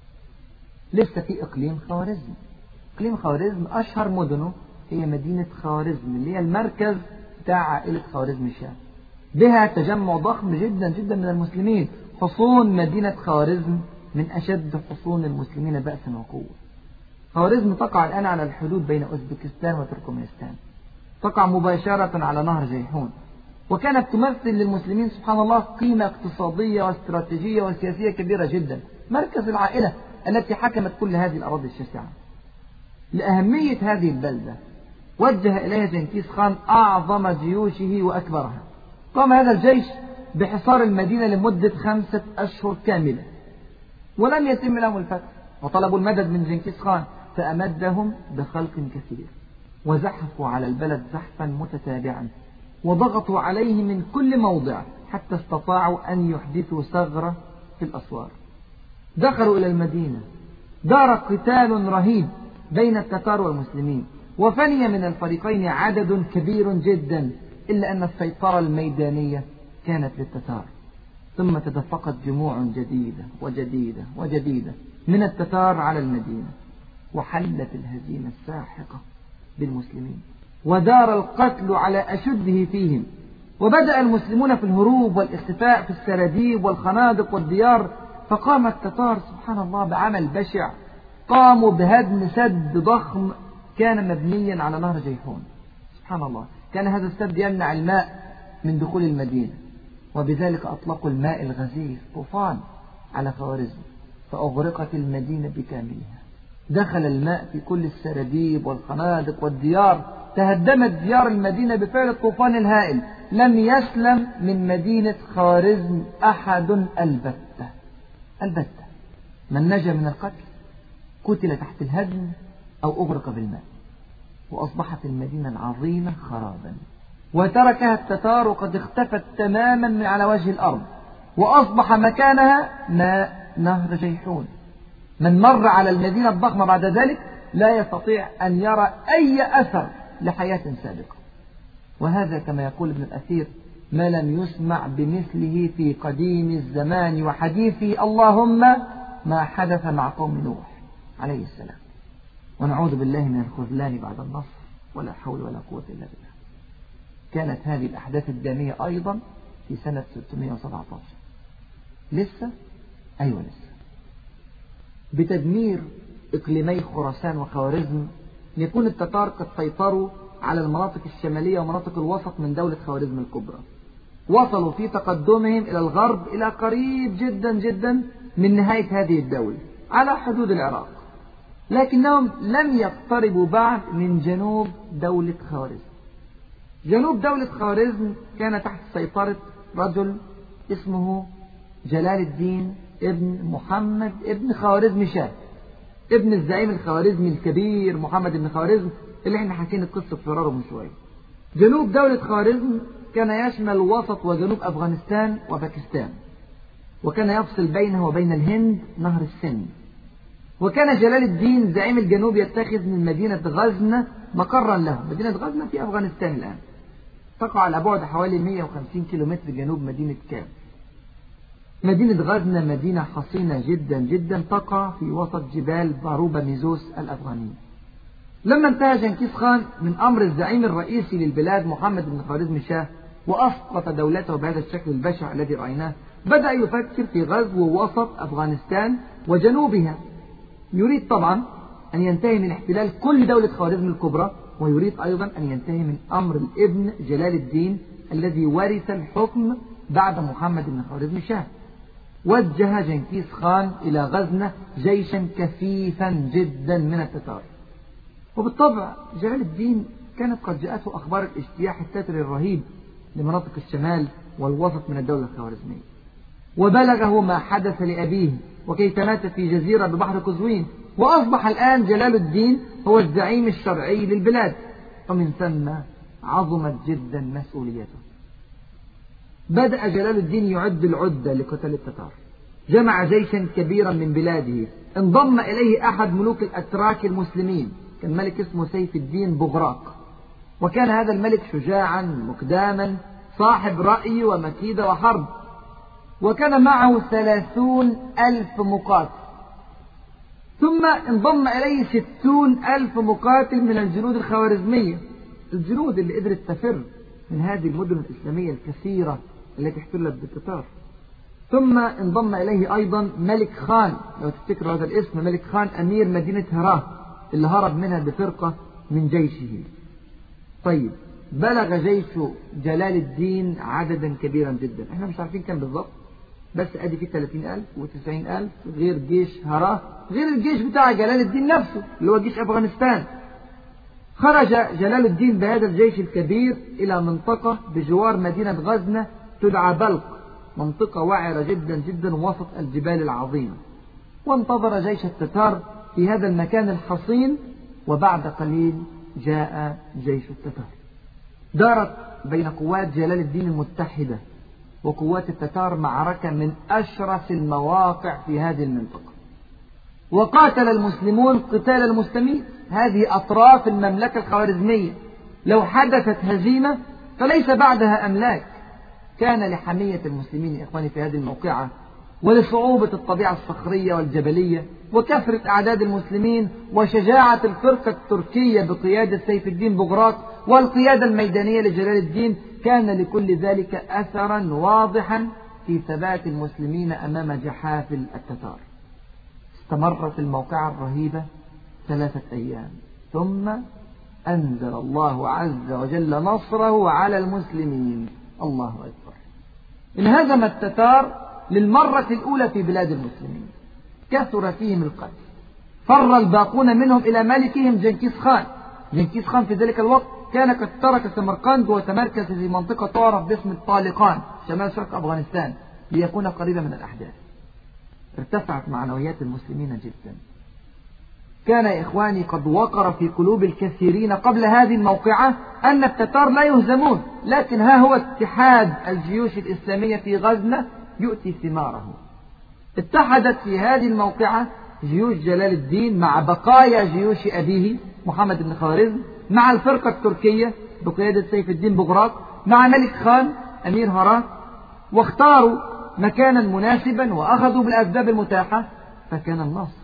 لسه في إقليم خوارزم. إقليم خوارزم أشهر مدنه هي مدينة خوارزم اللي هي المركز بتاع عائلة خوارزم شاه، بها تجمع ضخم جدا جدا من المسلمين. حصون مدينة خوارزم من أشد حصون المسلمين بأسا وقوة. خوارزم تقع الآن على الحدود بين أوزبكستان وتركمانستان، تقع مباشرة على نهر جيحون، وكانت تمثل للمسلمين سبحان الله قيمة اقتصادية واستراتيجية وسياسية كبيرة جدا، مركز العائلة التي حكمت كل هذه الأراضي الشاسعة. لأهمية هذه البلدة وجه إليها جنكيز خان أعظم جيوشه وأكبرها. قام هذا الجيش بحصار المدينة لمدة 5 أشهر كاملة، ولم يتم لهم الفتح، وطلبوا المدد من جنكيز خان فأمدهم بخلق كثير، وزحفوا على البلد زحفا متتابعا، وضغطوا عليه من كل موضع حتى استطاعوا أن يحدثوا ثغرة في الأسوار. دخلوا إلى المدينة، دار قتال رهيب بين التتار والمسلمين، وفني من الفريقين عدد كبير جدا، إلا أن السيطرة الميدانية كانت للتتار. ثم تدفقت جموع جديدة وجديدة وجديدة من التتار على المدينة، وحلت الهزيمة الساحقة بالمسلمين، ودار القتل على أشده فيهم. وبدأ المسلمون في الهروب والاختفاء في السراديب والخنادق والديار. فقام التتار سبحان الله بعمل بشع، قاموا بهدم سد ضخم كان مبنيا على نهر جيحون. سبحان الله، كان هذا السد يمنع الماء من دخول المدينة، وبذلك أطلقوا الماء الغزير طوفان على خوارزم، فأغرقت المدينة بكاملها. دخل الماء في كل السراديب والخنادق والديار، تهدمت ديار المدينة بفعل الطوفان الهائل. لم يسلم من مدينة خوارزم أحد البتة. من نجا من القتل قتل تحت الهدم أو أغرق بالماء، وأصبحت المدينة العظيمة خرابا، وتركها التتار وقد اختفت تماما من على وجه الأرض، وأصبح مكانها ماء نهر جيحون. من مر على المدينة الضخمة بعد ذلك لا يستطيع أن يرى أي أثر لحياة سابقة. وهذا كما يقول ابن الأثير ما لم يسمع بمثله في قديم الزمان وحديثه، اللهم ما حدث مع قوم نوح عليه السلام. ونعوذ بالله من الخذلان بعد النصر، ولا حول ولا قوة إلا بالله. كانت هذه الأحداث الدامية أيضا في سنة 617. لسه أيوة لسه. بتدمير إقليمي خراسان وخوارزم يكون التتار قد سيطروا على المناطق الشمالية ومناطق الوسط من دولة خوارزم الكبرى. وصلوا في تقدمهم إلى الغرب إلى قريب جدا جدا من نهاية هذه الدولة على حدود العراق، لكنهم لم يقتربوا بعد من جنوب دولة خوارزم. جنوب دولة خوارزم كان تحت سيطرة رجل اسمه جلال الدين ابن محمد ابن خوارزم شاه، ابن الزعيم الخوارزمي الكبير محمد بن خوارزم اللي احنا حكينا قصة فراره من شوية. جنوب دولة خوارزم كان يشمل وسط وجنوب أفغانستان وباكستان، وكان يفصل بينه وبين الهند نهر السند. وكان جلال الدين زعيم الجنوب يتخذ من مدينة غزنة مقرا له. مدينة غزنة في أفغانستان الآن، تقع على بعد حوالي 150 كيلومتر جنوب مدينة كاب. مدينة غزنة مدينة حصينة جدا جدا، تقع في وسط جبال باروبا ميزوس الأفغانية. لما انتهى جنكيز خان من أمر الزعيم الرئيسي للبلاد محمد بن خوارزم شاه وأسقط دولته بهذا الشكل البشع الذي رأيناه، بدأ يفكر في غزو وسط أفغانستان وجنوبها. يريد طبعا أن ينتهي من احتلال كل دولة خوارزم الكبرى، ويريد أيضا أن ينتهي من أمر الابن جلال الدين الذي ورث الحكم بعد محمد بن خوارزم شاه. وجه جنكيز خان إلى غزنة جيشا كثيفا جدا من التتار. وبالطبع جلال الدين كانت قد جاءته أخبار الاجتياح التتري الرهيب لمناطق الشمال والوسط من الدولة الخوارزمية، وبلغه ما حدث لأبيه وكيف مات في جزيرة ببحر قزوين، وأصبح الآن جلال الدين هو الزعيم الشرعي للبلاد، ومن ثم عظمت جدا مسؤوليته. بدأ جلال الدين يعد العدة لقتال التتار، جمع جيشا كبيرا من بلاده، انضم إليه أحد ملوك الأتراك المسلمين، كان ملك اسمه سيف الدين بغراق، وكان هذا الملك شجاعا مقداما صاحب رأي ومكيدة وحرب، وكان معه 30,000 مقاتل، ثم انضم إليه 60,000 مقاتل من الجنود الخوارزمية، الجنود اللي قدرت تفر من هذه المدن الإسلامية الكثيرة التي احتلت بالتتار. ثم انضم إليه أيضا ملك خان، لو تفتكروا هذا الاسم، ملك خان أمير مدينة هراه اللي هرب منها بفرقة من جيشه. طيب، بلغ جيش جلال الدين عددا كبيرا جدا، احنا مش عارفين كم بالضبط، بس ادي فيه 30,000 و90,000 غير جيش هراه، غير الجيش بتاع جلال الدين نفسه اللي هو جيش أفغانستان. خرج جلال الدين بهذا الجيش الكبير إلى منطقة بجوار مدينة غزنة تدعى بلق، منطقة وعرة جدا جدا وسط الجبال العظيمة، وانتظر جيش التتار في هذا المكان الحصين. وبعد قليل جاء جيش التتار. دارت بين قوات جلال الدين المتحدة وقوات التتار معركة من أشرس المواقع في هذه المنطقة، وقاتل المسلمون قتال المستميت، هذه أطراف المملكة الخوارزمية، لو حدثت هزيمة فليس بعدها أملاك. كان لحمية المسلمين يا إخواني في هذه الموقعة، ولصعوبة الطبيعة الصخرية والجبلية، وكثرة أعداد المسلمين، وشجاعة الفرقة التركية بقيادة سيف الدين بغراق، والقيادة الميدانية لجلال الدين، كان لكل ذلك أثرا واضحا في ثبات المسلمين أمام جحافل التتار. استمرت الموقعة الرهيبة 3 أيام، ثم أنزل الله عز وجل نصره على المسلمين. الله أكبر. انهزم التتار للمرة الأولى في بلاد المسلمين، كثر فيهم القتل، فر الباقون منهم إلى ملكهم جنكيز خان. جنكيز خان في ذلك الوقت كان قد ترك سمرقند وتمركز في منطقة تعرف باسم الطالقان شمال شرق أفغانستان ليكون قريبا من الأحداث. ارتفعت معنويات المسلمين جدا. كان يا إخواني قد وقر في قلوب الكثيرين قبل هذه الموقعة أن التتار لا يهزمون، لكن ها هو اتحاد الجيوش الإسلامية في غزنة يؤتي ثماره. اتحدت في هذه الموقعة جيوش جلال الدين مع بقايا جيوش أبيه محمد بن خوارزم، مع الفرقة التركية بقيادة سيف الدين بغراق، مع ملك خان أمير هراه، واختاروا مكانا مناسبا وأخذوا بالأسباب المتاحة فكان النصر.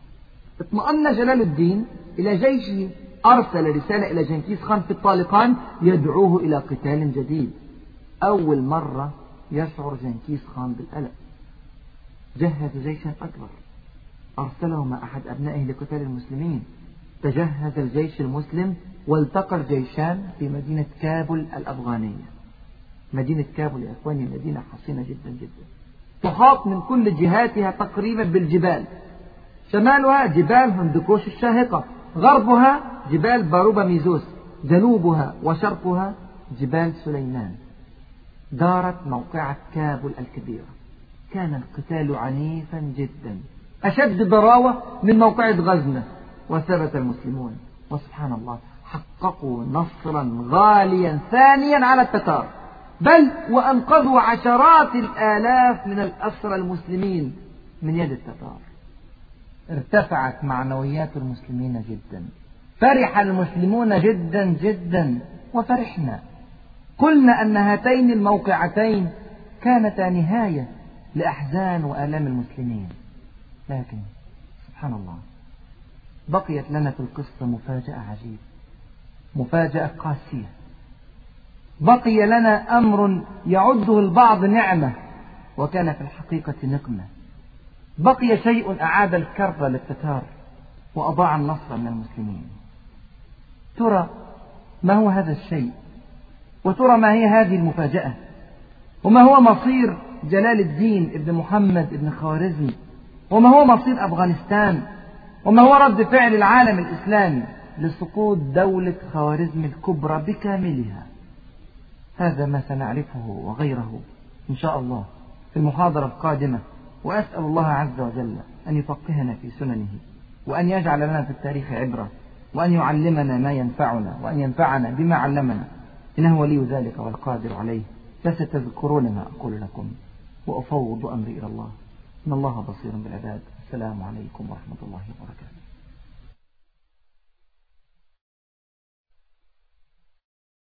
اطمأن جلال الدين إلى جيشه، أرسل رسالة إلى جنكيز خان في الطالقان يدعوه إلى قتال جديد. أول مرة يشعر جنكيز خان بالقلق، جهز جيشا أكبر أرسله مع أحد أبنائه لقتال المسلمين. تجهز الجيش المسلم والتقى الجيشان في مدينة كابل الأفغانية. مدينة كابل يا إخواني مدينة حصينة جدا جدا، تحاط من كل جهاتها تقريبا بالجبال، شمالها جبال هندوكوش الشاهقة، غربها جبال باروبا ميزوس، جنوبها وشرقها جبال سليمان. دارت موقعة كابل الكبيرة، كان القتال عنيفا جدا، أشد ضراوة من موقعة غزنة، وثبت المسلمون وسبحان الله حققوا نصرا غاليا ثانيا على التتار، بل وأنقذوا عشرات الآلاف من الأسرى المسلمين من يد التتار. ارتفعت معنويات المسلمين جدا، فرح المسلمون جدا جدا وفرحنا. قلنا أن هاتين الموقعتين كانتا نهاية لأحزان وآلام المسلمين، لكن سبحان الله بقيت لنا في القصة مفاجأة عجيبة، مفاجأة قاسية. بقي لنا أمر يعده البعض نعمة وكان في الحقيقة نقمة. بقي شيء أعاد الكرب للتتار وأضاع النصر من المسلمين. ترى ما هو هذا الشيء؟ وترى ما هي هذه المفاجأة؟ وما هو مصير جلال الدين ابن محمد ابن خوارزمي؟ وما هو مصير أفغانستان؟ وما هو رد فعل العالم الإسلامي لسقوط دولة خوارزم الكبرى بكاملها. هذا ما سنعرفه وغيره إن شاء الله في المحاضرة القادمة، وأسأل الله عز وجل أن يفقهنا في سننه، وأن يجعل لنا في التاريخ عبرة، وأن يعلمنا ما ينفعنا، وأن ينفعنا بما علمنا، إنه ولي ذلك والقادر عليه. فستذكرون ما أقول لكم، وأفوض أمري إلى الله، إن الله بصير بالعباد. السلام عليكم ورحمة الله وبركاته.